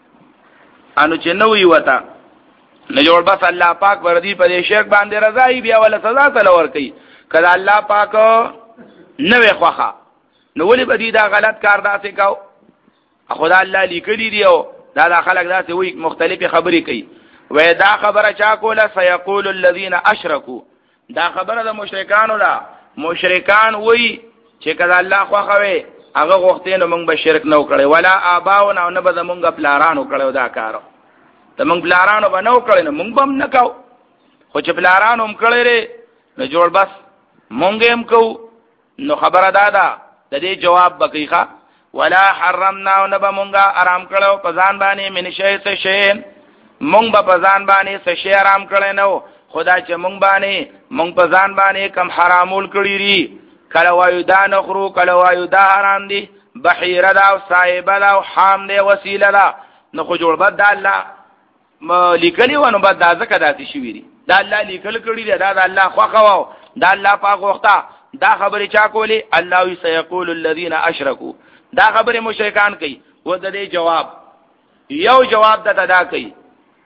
انو چې نوې وتا نه جوړ بس الله پاک وردی په شرک باندې رضای بیا ولا سزا تل ور کوي کله الله پاک نوې خوخه نو ولې بدی دا غلط کار داسې کاو خدا الله لیکلی دیو دا دا خلق دا سی وی مختلفی خبری کوي وی دا خبره چا کوله سيقول الذين اشركوا دا خبره د مشرکانو لا مشرکان وی چې کله الله خو خوي هغه غوښتنه موږ به شرک نو کړي ولا اباو نه به موږ پلارانو کړو دا کارو ته موږ پلارانو به نو کړي نو موږ بم نکاو خو چې پلارانو هم کړي لري نو جوړ بس موږ هم کو نو خبره دادا د دې جواب بقیخه ولا حرمنا نبا مونږه آرام کړو پزان باندې من شی څه شی مونږ په پزان باندې څه شی آرام کړي نو خدا چې مونږ باندې مونږ پزان باندې کم حرامول کړی ری کله وایو دا نخرو کله وایو دا حرام دي بحیره دا او صایبه دا او حام دی وسیله دا نو خو جوړ بد الله لیکلی ونه بد دا ځکه داسې شي ویری دا الله لیکل کړی دی دا د الله خو خو دا الله پاک وخته دا خبره چا کولی الله وی سيقول الذين اشركوا دا خبره مشرکان کوي و د دې جواب یو جواب د تدا کوي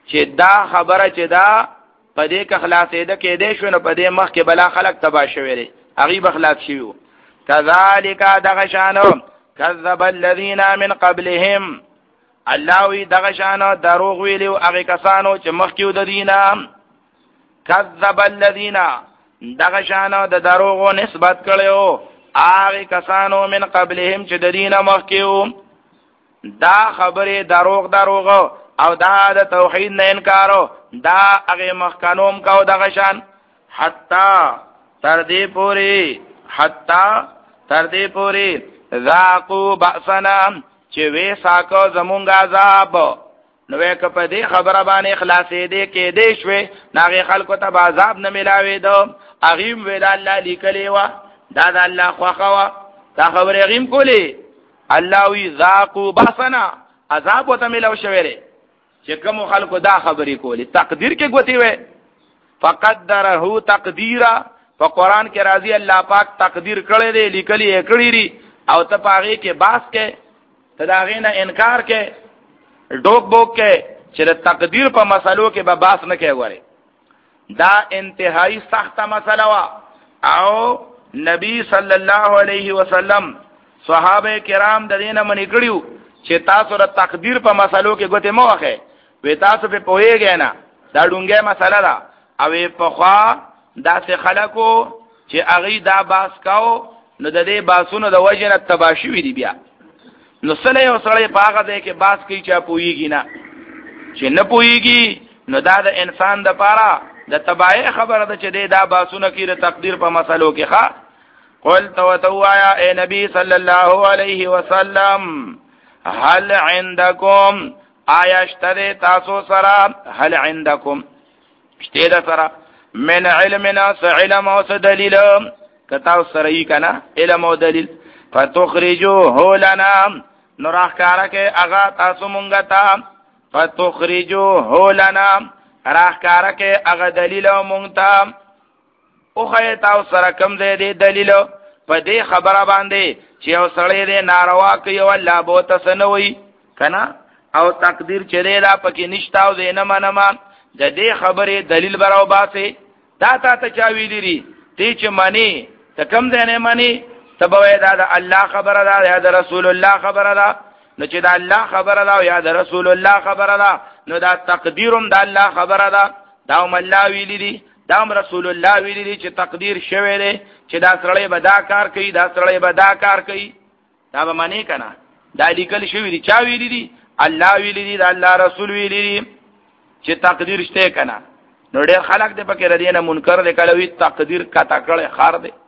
چې دا خبره چې دا په دې کې خلاصېده کې دې شو نو په دې مخ کې بلا خلق تبا شوی دی هغه به خلاص شي كذلك دغشانو كذب الذين من قبلهم الله وی دغشانو دروغ ویلو هغه کسانو چې مخکې د دینه كذب الذين دغشانو د دروغو نسبت کړو هغه کسانو من قبلهم چې د دینه مخکې دا خبره دروغ دروغ او دا د توحید نه انکارو دا هغه مخکانوم کو دغشان حتا تر دې پوری حتا تر دې پوری ذاقوا بأسنا چې وې ساکو زمونږ عذاب نو یک په دې خبره باندې خلاصې دې کې دې شوي ناغه خلکو ته عذاب نه ملاوي دو اغیم ویل الله لیکلی وا دا د الله خوخه وا دا خبره غیم کولی الله وی ذاقوا بأسنا عذاب وته ملاو شوی چې کوم خلکو دا خبرې کولی تقدیر کې غوتی وې فقدره تقدیرا په قران کې راضی الله پاک تقدیر کړی دی لیکلی یې کړی ری او ته پاغه کې باس کې تداغې نه انکار کې ډوک بوک کې چې د تقدیر په مسلو کې به باس نه کوي وره دا انتهایی سخته مسله وا او نبی صلی الله علیه وسلم صحابه کرام د دینه منی کړیو چې تاسو د تقدیر په مسلو کې ګوته مو واخې وې تاسو په پوهیږئ نه دا ډونګه مسله ده او په خوا دا سه خلکو چې اغي دا باس کاو نو د دې باسونو د وجنه تباشي وی دی بیا نو سره یو سره په هغه ځای کې باس کوي چې پوهیږي نه چې نه پوهیږي نو دا د انسان د پاره د تباہی خبره ده چې دا باسونه کې د تقدیر په مسلو کې ښا قل تو تو یا اے نبی صلی الله علیه وسلم هل عندكم آیاشتره تاسو سره هل عندكم شته دا سره من علمنا علم او دلیل کتا سره یې کنه علم او دلیل فتخرجوه لنا نراخ کارا کې اغا تاسو مونږه تا فتخرجوه لنا راخ کارا کې اغا دلیل مونږ تا او خی تاسو سره کوم دې دلیل په دې خبره باندې چې او سړی دې ناروا کوي او الله بو تسنوي کنه او تقدیر چره دا پکې نشتا او دې نه منما د دې خبره دلیل براو باسه دا تا ته چا ویلی ری تی چې مانی ته کم ځای نه مانی تبوی دا د الله خبره ده یا د رسول الله خبره ده نو چې د الله خبره ده یا د رسول الله خبره ده نو دا تقدیرم د الله خبره ده دا هم الله ویلی دی دا هم رسول الله ویلی دی چې تقدیر شوی دی چې دا سړی به دا کار کوي دا سړی به دا کار کوي دا به معنی کنه دا لیکل شوی دی چا ویلی دی الله ویلی دی دا الله رسول ویلی دی چې تقدیر شته کنه نو ډېر خلک دې پکې ردینه منکر دې کله وی تقدیر کتا کړه خار دې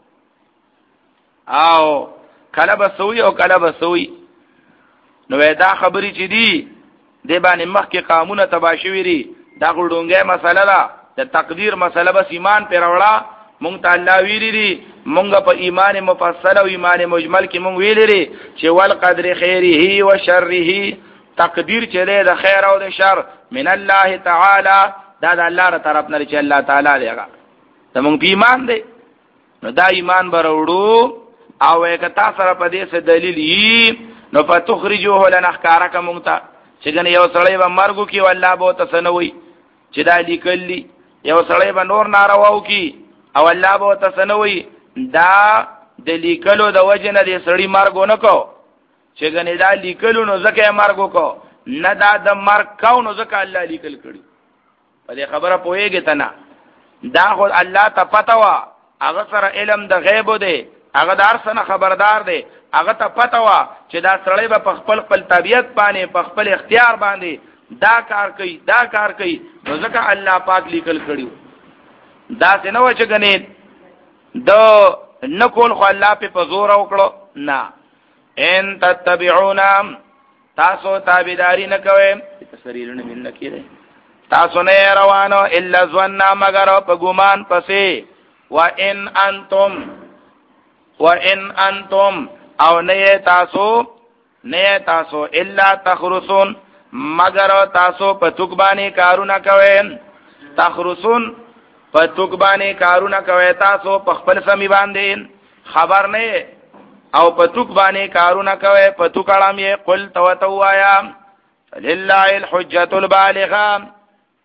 او کله بسوي او کله بسوي نو دا خبرې چې دي دې باندې مخکې قانون تباشوي دي دا ګډونګه مسله ده د تقدیر مسله بس ایمان پر وړا مونږ ته الله ویلي دي مونږ په ایمان مفصل او ایمان مجمل کې مونږ ویلي دي چې ول قدر خیره و شره تقدیر چې ده د خیر او د شر من الله تعالی دا د الله تر طرف نه چې الله تعالی دی هغه ته مونږ په ایمان دی نو دا ایمان بروړو او یک تاسو سره په دې څه دلیل یې نو فتخرجوه لنا خکارک مونږ ته چې ګنې یو سړی به مرګو کې والله به تسنوي چې دا لیکلی یو سړی به نور نارواو کې او الله به تسنوي دا د لیکلو د وجنه دې سړی مرګو نه کو چې ګنې دا لیکلو نو ځکه مرګو کو نه دا د مرګ کو نو ځکه الله لیکل کړي په دې خبره پوهیږي ته نه دا خو الله ته پته وا هغه سره علم د غیب دی هغه دار سره خبردار دی هغه ته پته وا چې دا سړی به په خپل خپل طبيعت باندې په خپل اختیار باندې دا کار کوي دا کار کوي نو ځکه الله پاک لیکل کړیو دا څنګه و چې غني د نکول خو الله په زور وکړو نه ان تتبعون تاسو تابعداري نه کوئ تسریرونه من نه کیږي تاسو نه روانو الا ظن مگر په ګمان پسې وان انتم وان انتم او نه تاسو نه تاسو الا تخرسون مگر تاسو په توګبانی کارونه کوئ تخرسون په توګبانی کارونه کوئ تاسو په خپل سمي باندې خبر نه او په توګبانی کارونه کوئ په توګړم یې قل تو توایا لله الحجه البالغه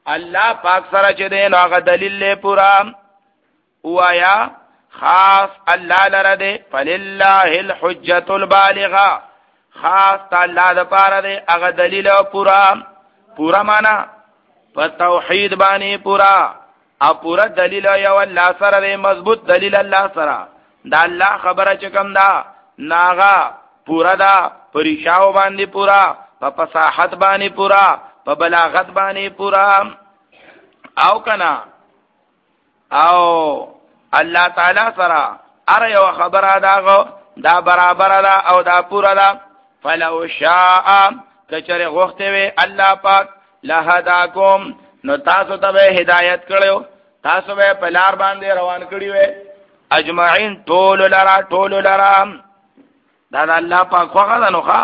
الله پاک سره چې دین هغه دلیل له پورا وایا خاص الله لره ده فلله الحجه البالغه خاص الله د پاره ده هغه دلیل پورا پورا معنا په توحید باندې پورا او پورا دلیل یو الله سره ده مضبوط دلیل الله سره دا الله خبره چکم دا ناغا پورا دا پریشاو باندې پورا په فصاحت باندې پورا په بلاغت باندې پورا او کنا او الله تعالی سره ار یو خبره داغو دا برابر ده او دا پورا ده فلو شاء کچره غوخته وی الله پاک لهداکم نو تاسو ته هدایت کړو تاسو به په لار باندې روان کړی وې اجمعین ټول لرا ټول لرا دا د الله پاک خوغه ده نو ښا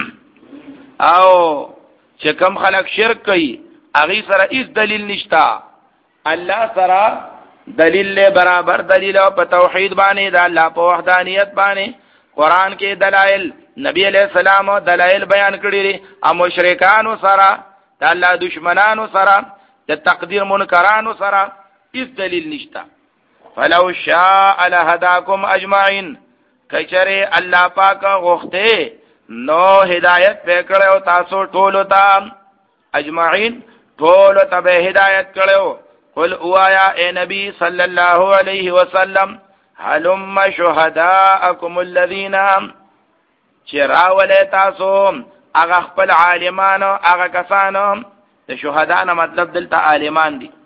او چې کوم خلک شرک کوي هغه سره هیڅ دلیل نشتا الله سره دلیل له برابر دلیل او په توحید باندې دا الله په وحدانیت باندې قران کې دلایل نبی علیہ السلام او دلایل بیان کړی دي او مشرکانو سره د الله دشمنانو سره د تقدیر منکرانو سره هیڅ دلیل نشتا فلو شاء لهداکم اجمعین کچره الله پاک غوخته نو هدایت پکړه او تاسو ټول ته اجمعین ټول ته به هدایت کړو قل اوایا اے نبی صلی الله علیه وسلم حلم شهداءکم الذین چراول تاسو هغه خپل عالمانو هغه کسانو د شهدا نه مطلب دلته عالمان دي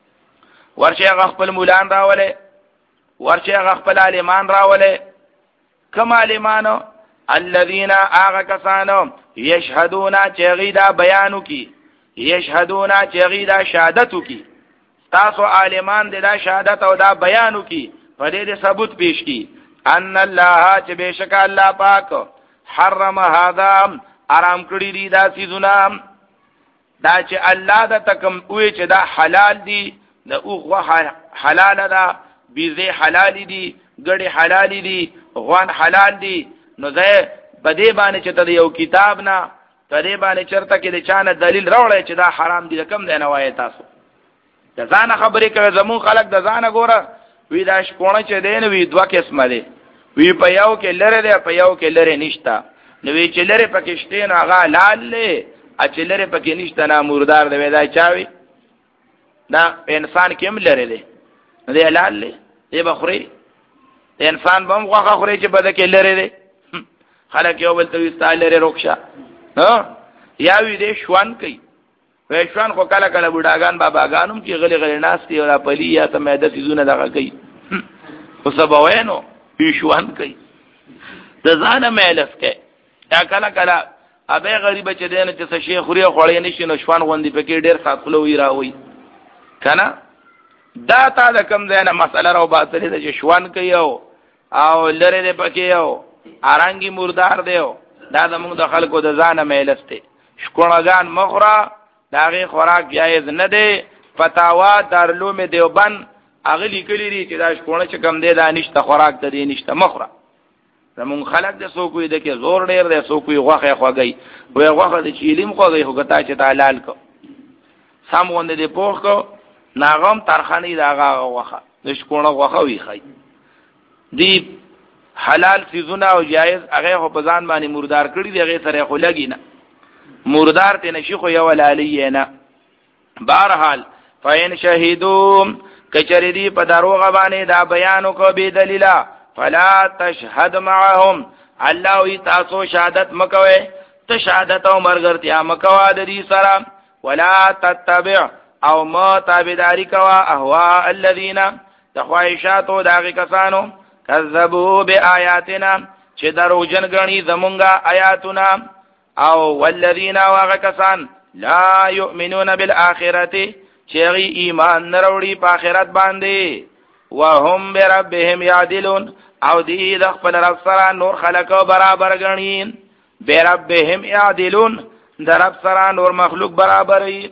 ورشه هغه خپل مولان راولې ورشه هغه خپل عالمان راولې کوم عالمانو الذين هغه کسانو یشهدون چغیدا بیانو کی یشهدون چغیدا شهادتو کی تاسو عالمان د دا شهادت او دا بیانو کی په دې ثبوت پیش کی ان الله چې بشک الله پاک حرم هذا حرام کړی دي دا سيزونه دا چې الله د تکم وې چې دا حلال دي د اوغه حلال ده بيزه حلال دي ګړي حلال دي غوان حلال دي نو زه بده باندې چې ته یو کتاب نه ترې باندې چرته کې د چانه دلیل راوړی چې دا حرام دي کم دی نه وایي تاسو د ځان خبرې کوي زمون خلک د ځان غوړه وی دا شپونه چې دین وی دوه قسمه دي وی په یو کې لره دی په یو کې لره نشتا نو وی چې لره پکشتین هغه لال له ا چې لره پکې نشته نه مردار دی دا چاوي دا انسان کې هم لره دی دی لال له دی بخوري انسان بم غوخه خوري چې بده کې لره دی خلک یو بل ته وستاله لري روښه ها یا وی دې شوان کوي وې شوان خو کله کله بډاګان باباګانم کې غلي غلي ناشتي او پلی یا ته مېده سيزونه دغه کوي خو سباوینو وی شوان کوي د ځانه مېلس کې یا کله کله ابه غریب چې دین چې شیخ خوري خوړې نشي نو شوان غوندي پکې ډېر ساتلو وی راوي کنه دا تا د کم ځای نه مسله راو باطلې د شوان کوي او او لره دې پکې او ارانګي مردار دیو دا زموږ د خلکو د ځانه مېلسته شکونګان مخرا داغه خوراک جایز نه دی فتاوا دارالعلوم دیوبند اغلی کلی دی چې دا شکونه چې کم دی دا نشته خوراک ته دی نشته مخرا زموږ خلک د سوکوي د کې زور ډیر دی سوکوي غوخه خوګي وې غوخه د چیلیم خوګي خو کتا چې تعالی کو سم غوند دی پوخ کو ناغم ترخانی داغه غوخه د شکونه غوخه وی خای دی حلال سيزونه او جایز هغه په ځان باندې مردار کړی دی هغه سره خو لګی نه مردار ته نشي خو یو لالی نه بهرحال فین شهیدوم کچری دی په دروغه باندې دا بیانو کو به دلیلا فلا تشهد معهم الله ای تاسو شهادت مکوي ته شهادت او مرګرتیا مکوا د دې سره ولا تتبع او ما تابعداري کوا اهوا الذين تخوایشاتو داغه کسانو کذبوا بیااتنا چې دروژن غني زمونږه آیاتنا او والذین واغکسان لا یؤمنون بالآخرة چغی ایمان نروړي په آخرت باندې وهم بربهم یعدلون او دی د خپل رب سره نور خلق برابر غني بربهم یعدلون در رب سره نور مخلوق برابرې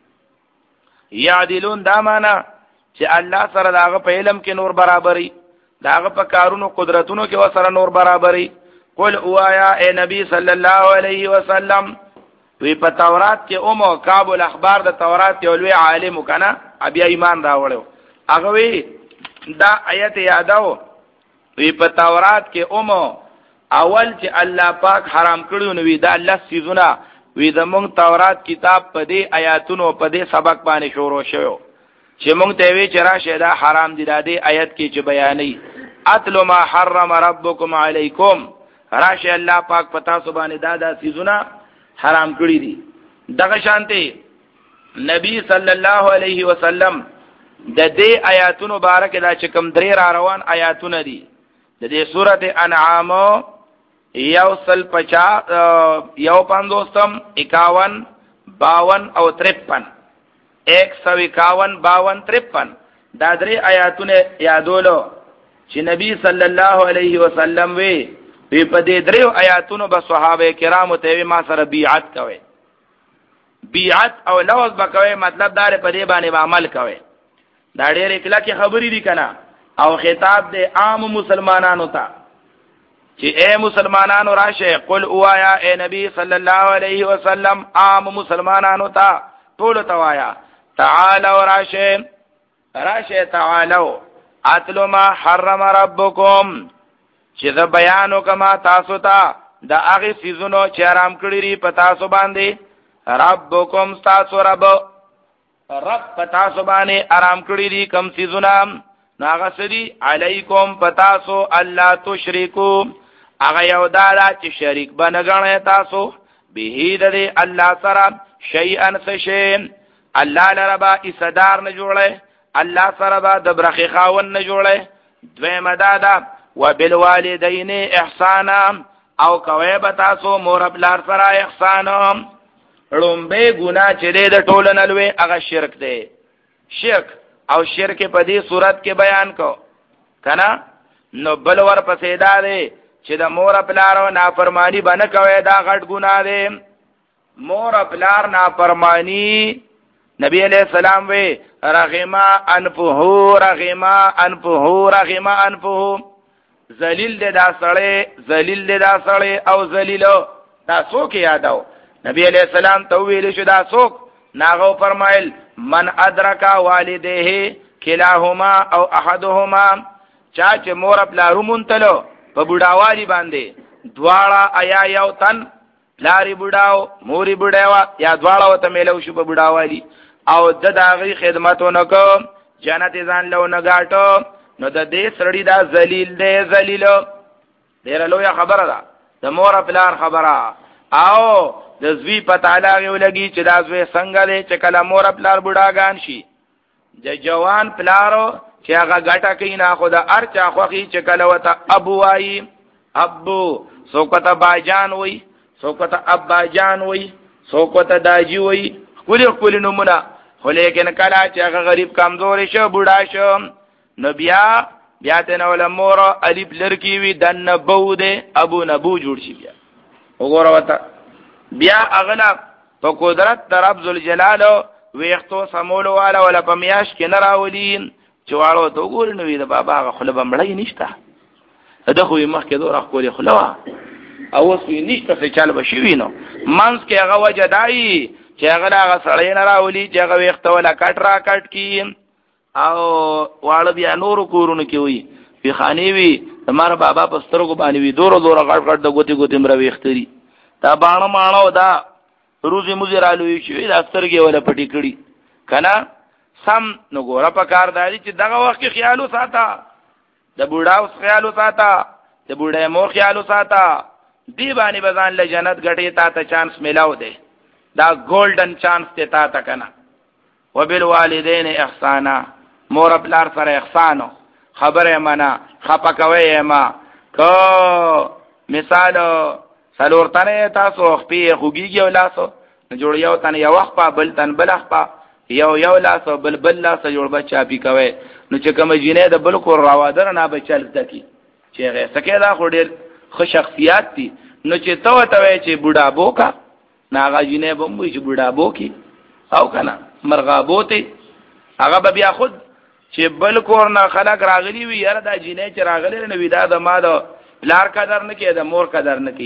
یعدلون دا معنا چې الله سره داغه په علم کې نور برابرې داغه په کارونو قدرتونو کې وسره نور برابرې قل اوایا اے نبی صلی الله علیه وسلم وی په تورات کې اومو کعب الاخبار د تورات یو لوی عالم کنا بیا ایمان راوړو هغه وی دا آیت یادو وی په تورات کې اومو اول چې الله پاک حرام کړو نو وی دا الله سيزونه وی د مونږ تورات کتاب په دې آیاتونو په دې سبق باندې شروع شوی چې مونږ ته وی چې راشه دا حرام دي د دې آیت کې چې بیانې اتل ما حرم ربکم علیکم راشه الله پاک پتا سبحانه دا دا سيزونه حرام کړی دي دغه شانته نبی صلی الله علیه وسلم د دې آیاتونو مبارک دا چې کوم درې را روان آیاتونه دي د دې سورته انعام یو سل پچا یو پاندوستم اکاون باون او ترپن ایک سو اکاون باون ترپن دا درې آیاتونه یادولو چې نبی صلی الله علیه وسلم وی وی په دې درې آیاتونو به صحابه کرامو ته ما سره بیعت کوي بیعت او لوز بکوي مطلب دار په دې باندې عمل کوي دا ډېر کله کې خبرې دي کنه او خطاب دې عام مسلمانانو ته چې اے مسلمانانو راشه قل اوایا اے نبی صلی الله علیه وسلم عام مسلمانانو ته ټول توایا تعالوا راشه راشه تعالوا اتلو ما حرم ربکم چې دا بیانو کما تاسو ته دا هغه سيزونو چې حرام کړی ری په تاسو باندې ربکم تاسو رب رب پتا سبانه آرام کړی دي کم سيزونه ناغه سدي علیکم پتا سو الله تشریکو هغه یو دادا چې شریک بنګنه تاسو به دې الله سره شیئا فشین الله لربا اسدار نه جوړه الله سره با د برخي خاون نه جوړه دوی مدادا وبالوالدین احسانا او کوي بتا سو مور بلار سره احسان لومبه ګناه چې د ټولنه لوي هغه شرک دی شرک او شرک په دې صورت کې بیان کو کنا نو بل ور پسې دا دی چې د مور پلارو نافرمانی باندې کوي دا غټ ګناه دی مور پلار نافرمانی نبی علیہ السلام وی رغما انفه رغما انفه رغما انفه ذلیل دې دا سړی ذلیل دې دا سړی او ذلیلو دا څوک یادو نبی علیہ السلام تو ویل شو دا څوک ناغو فرمایل من ادرک والديه کلاهما او احدهما چا چې مور خپل رومونتلو په بډاوالي باندې دواړه آیا یو تن لاري بډاو موري بډاوا یا دواړه وته میلو شو په بډاوالي او د داغي خدمتونه کو جنت ځان له نه غاټو نو د دې سړی دا ذلیل دی ذلیل ډیر لوی خبره ده د مور خپل خبره او د زوی په تعالی یو لګي چې دا زوی څنګه دی چې کله مور پلار بډاګان شي د جوان پلارو چې هغه ګټه کوي نه خو د ارچا خوخي چې کله وته ابو وای ابو سوکته باجان وای سوکته ابا جان وای سوکته داجی وای کلی کلی نمونه خو لیکن کله چې هغه غریب کمزور شو بډا شو نو بیا بیا ته نو مور الف لرکی وی دن نبو ده ابو نبو جوړ شي بیا وګوره وته بیا اغلا په قدرت در رب ذل جلال ویختو سمولو والا ولا پمیاش کې نراولین چواړو تو ګور نو وی د بابا خپل بمړی نشته دا خو یې مخکې دوه خپل خلوا او اوس یې نشته څه چل بشوي نو مانس کې هغه وجه دای چې هغه هغه سړی نراولي چې هغه ویختو ولا کټ را کټ کی او واړه بیا نور کورونه کې وي په خاني وی تمہار بابا پسترګو باندې وی دورو دورو غټ غټ د ګوتی ګوتی مر ویختري دا باڼه ماڼو دا روزي مزرالوي شي د سترګې ولا پټی کړي کنا سم نو ګوره په کار دی چې دغه وخت کې خیالو ساته د بوډاو خیالو ساته د بوډای مور خیالو ساته دی باندې بزان له جنت غټي تا ته چانس ملاو دی دا ګولډن چانس ته تا ته کنا وبالوالدین احسانا مور خپل سره احسانو خبره منا خپکوي ما کو مثال سلورتنه تاسو خپې خوګيږي او لاسو جوړ یو تن یو وخت په بل تن بل خپا یو یو لاسو بل بل لاسو جوړ بچا پی کوي نو چې کوم جینې د بل کور راوادر نه بچل دکی چې هغه سکه دا خو ډېر خو شخصیت دي نو چې تو ته چې بوډا بوکا ناغه جینې بموي چې بوډا بوکي او کنه مرغابوته هغه بیا خود چې بل کور نه خلک راغلي وي یاره دا جینې چې راغلي نه وي دا د ما د لار قدر نه کوي د مور قدر نه کوي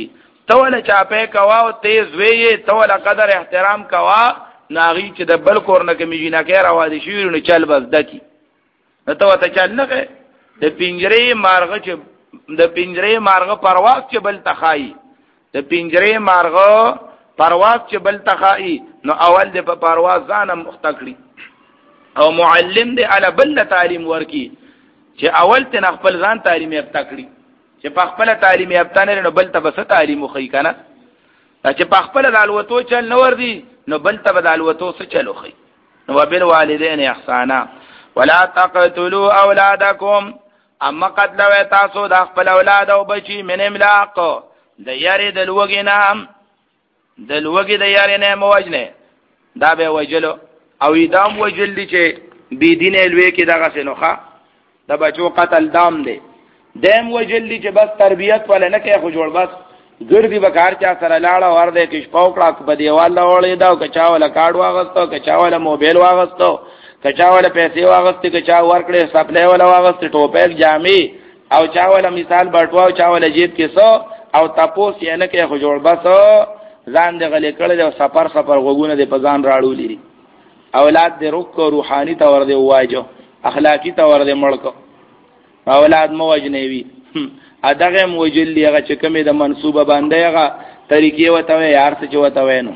ته ولا چاپې کوا او تیز وی ته ولا قدر احترام کوا ناغي چې د بل کور نه کمی جنکه را وادي شي نو چل بس دکی ته وته چل نه د پنجرې مارغه چې د پنجرې مارغه پرواز چې بل تخای د پنجرې مارغه پرواز چې بل تخای نو اول د په پرواز ځان مختکړي او معلم دې علی بل تعلیم ورکی چې اول ته خپل ځان تعلیم یافته کړي چې په خپل تعلیم یافته نه نو بل ته بس تعلیم خو کنه چې په خپل دالوتو چل نور دی نو بل ته دالوتو څه چلو خي نو وبال والدین احسانا ولا تقتلوا اولادکم اما قتلوا تاسو د خپل اولاد او بچی من املاق د یاري د لوګینا د لوګي د یاري نه موجنه دا به وجلو او ادم وجل دي چې بی دین الوی کې دغه سنوخه د بچو قتل دام دی دیم وجل دي چې بس تربیت ولا نه کوي خو جوړ بس ګردی بکار چا سره لاړه ور دې کې شپوکړه په دیوال لوړې دا کچا ولا کارډ واغستو کچا ولا موبایل واغستو کچا ولا پیسې واغستې کچا ورکړې سپلې ولا واغستې ټوپک جامې او چا ولا مثال بټوا او چا ولا جیب کې سو او تاسو یې نه کې خو جوړ بس ځان دې غلې کړل او سفر سفر غوونه دې په ځان راړولې اولاد دې روح روحاني ته ور دې واجو اخلاقی ته ور دې مړکو اولاد مو وجنوي اداغه موجلی هغه چې کومه د منسوبه باندې هغه طریقې وته یار څه چوته وینو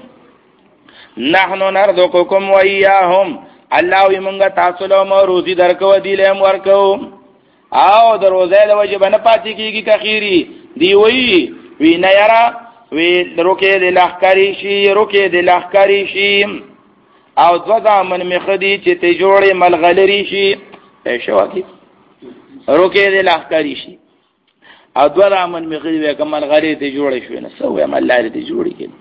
نحنو نرزقکم و ایاهم الله وی مونږه تاسو له مو روزي درکو دی له ورکو او د روزه د وجه باندې پاتې کیږي کخيري دی وی وی نه یرا وی روکه د لخکاری شي روکه د لخکاری شي او دو ځامن مخدي چې ته جوړې ملغلری شي شو کی روکه د لخکاری شي او دو ځامن مخدي وکه ملغلری ته جوړې شو نه سو یم الله دې جوړې کړي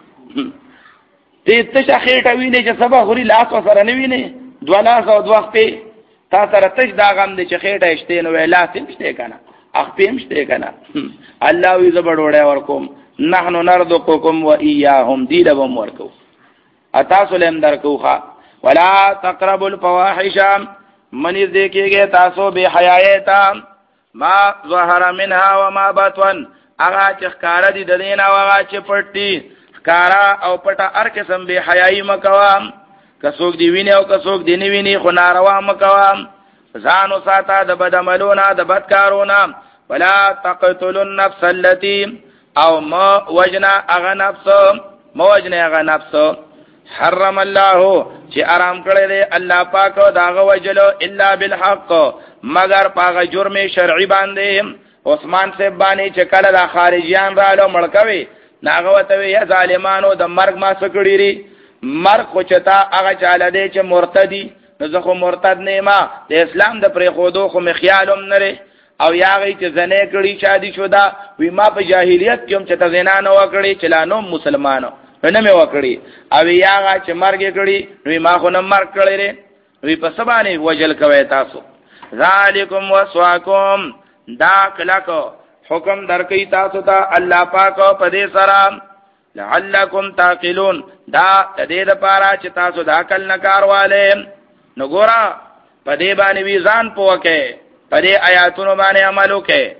ته ته خېټه وینې چې سبا خوري لاس سره نه وینې دولاس او دوخ په تا سره تش دا غم دې چې خېټه اشته نو ویلا سمشته کنه اخ پېمشته کنه الله وی زبر وړه ورکوم نحنو نرزقکم و ایاهم دی لبم ورکو اتاسو لم درکوخه ولا تقربوا الفواحش من ذکیږي تاسو به حیايتا ما ظهر منها وما بطن هغه چې ښکارا دي د دینه هغه چې پټي ښکارا او پټه هر قسم به حیاي مکوام کڅوک دی ویني او کڅوک دی نه ویني خو ناروا مکوام ځانو ساته د بدعملونه د بدکارونه ولا تقتلوا النفس التي او ما وجنا اغه نفس ما وجنا اغه نفس حرم الله چې آرام کړی دی الله پاک داغه وجلو الا بالحق مگر پاغه جرم شرعي باندې عثمان صاحب باندې چې کله د خارجيان رالو مړکوي ناغه وته یا ظالمانو د مرګ ما سکړيري مرګ خو چتا هغه چاله دی چې مرتدي نو زه خو مرتد نه ما د اسلام د پرې خودو خو مخیالم نره او یاغی چې زنه کړي شادي شودا وی ما په جاهلیت کې هم چې ته زنا نه وکړي چلانو مسلمانو نه مې وکړي او یاغه چې مرګ کړي وی ما خو نه مرګ کړي وی په سبانه وجل کوي تاسو ذالکم وسواکم دا کلاکو حکم درکې تاسو ته الله پاک په دې سره لعلکم تعقلون دا دې لپاره چې تاسو د عقل نه کارواله نو ګورا په دې باندې وی ځان پوکه په دې آیاتونو باندې عمل وکړي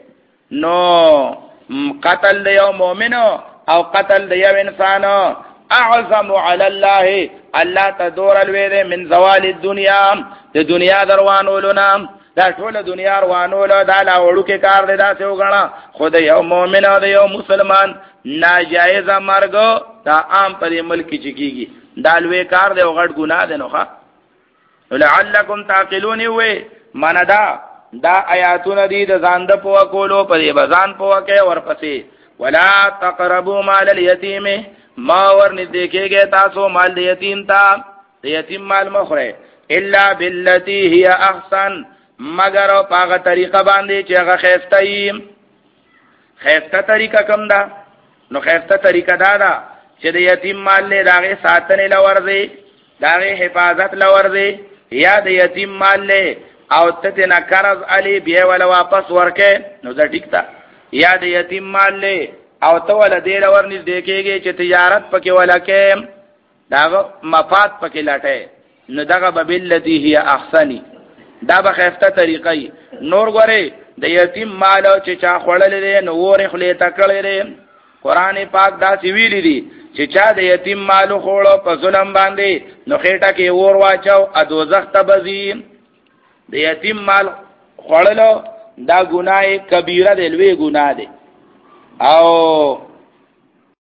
نو قتل د یو مؤمن او قتل د یو انسان اعظم علی الله الله تدور الویل من زوال الدنيا د دنیا دروانولنا دا ټول دنیا روانول دا لا وړو کې کار دی دا څه وګڼه خود یو مؤمن او یو مسلمان ناجایز مرګ دا عام پر ملک چکیږي دا لوی کار دی او غټ ګناه دی نو ښا لعلکم تعقلون وی مندا دا آیاتونه دي د ځان د پوه کولو په دې بزان پوه کې ورپسې ولا تقربوا مال اليتيم ما ورنږدې کېږي تاسو مال د یتیم ته د یتیم مال مخره الا بالتي هي احسن مگر په هغه طریقه باندې چې هغه خیسته ای خیسته طریقه کوم ده نو خیسته طریقه دا ده چې د یتیم مال له داغه ساتنه لورځي داغه حفاظت لورځي یا د یتیم مال له او ته نه قرض علی بیا ولا واپس ورکه نو دا ټیک تا یا د یتیم مال له او ته ول دې لور نږدې کېږي چې تجارت پکې ولا کې دا مفاد پکې لاټه نو دغه ببلتی هي احسنی دا به خفته طریقې نور غره د یتیم مال چې چا خړلې نو ور خلې تکړې قران پاک دا سی ویلی دي چې چا د یتیم مالو خوړو په ظلم باندې نو خېټه کې اور واچو ا دوزخ ته بزین. د یتیم مال خوړلو دا ګناه کبیره دی، لوی ګناه دی. او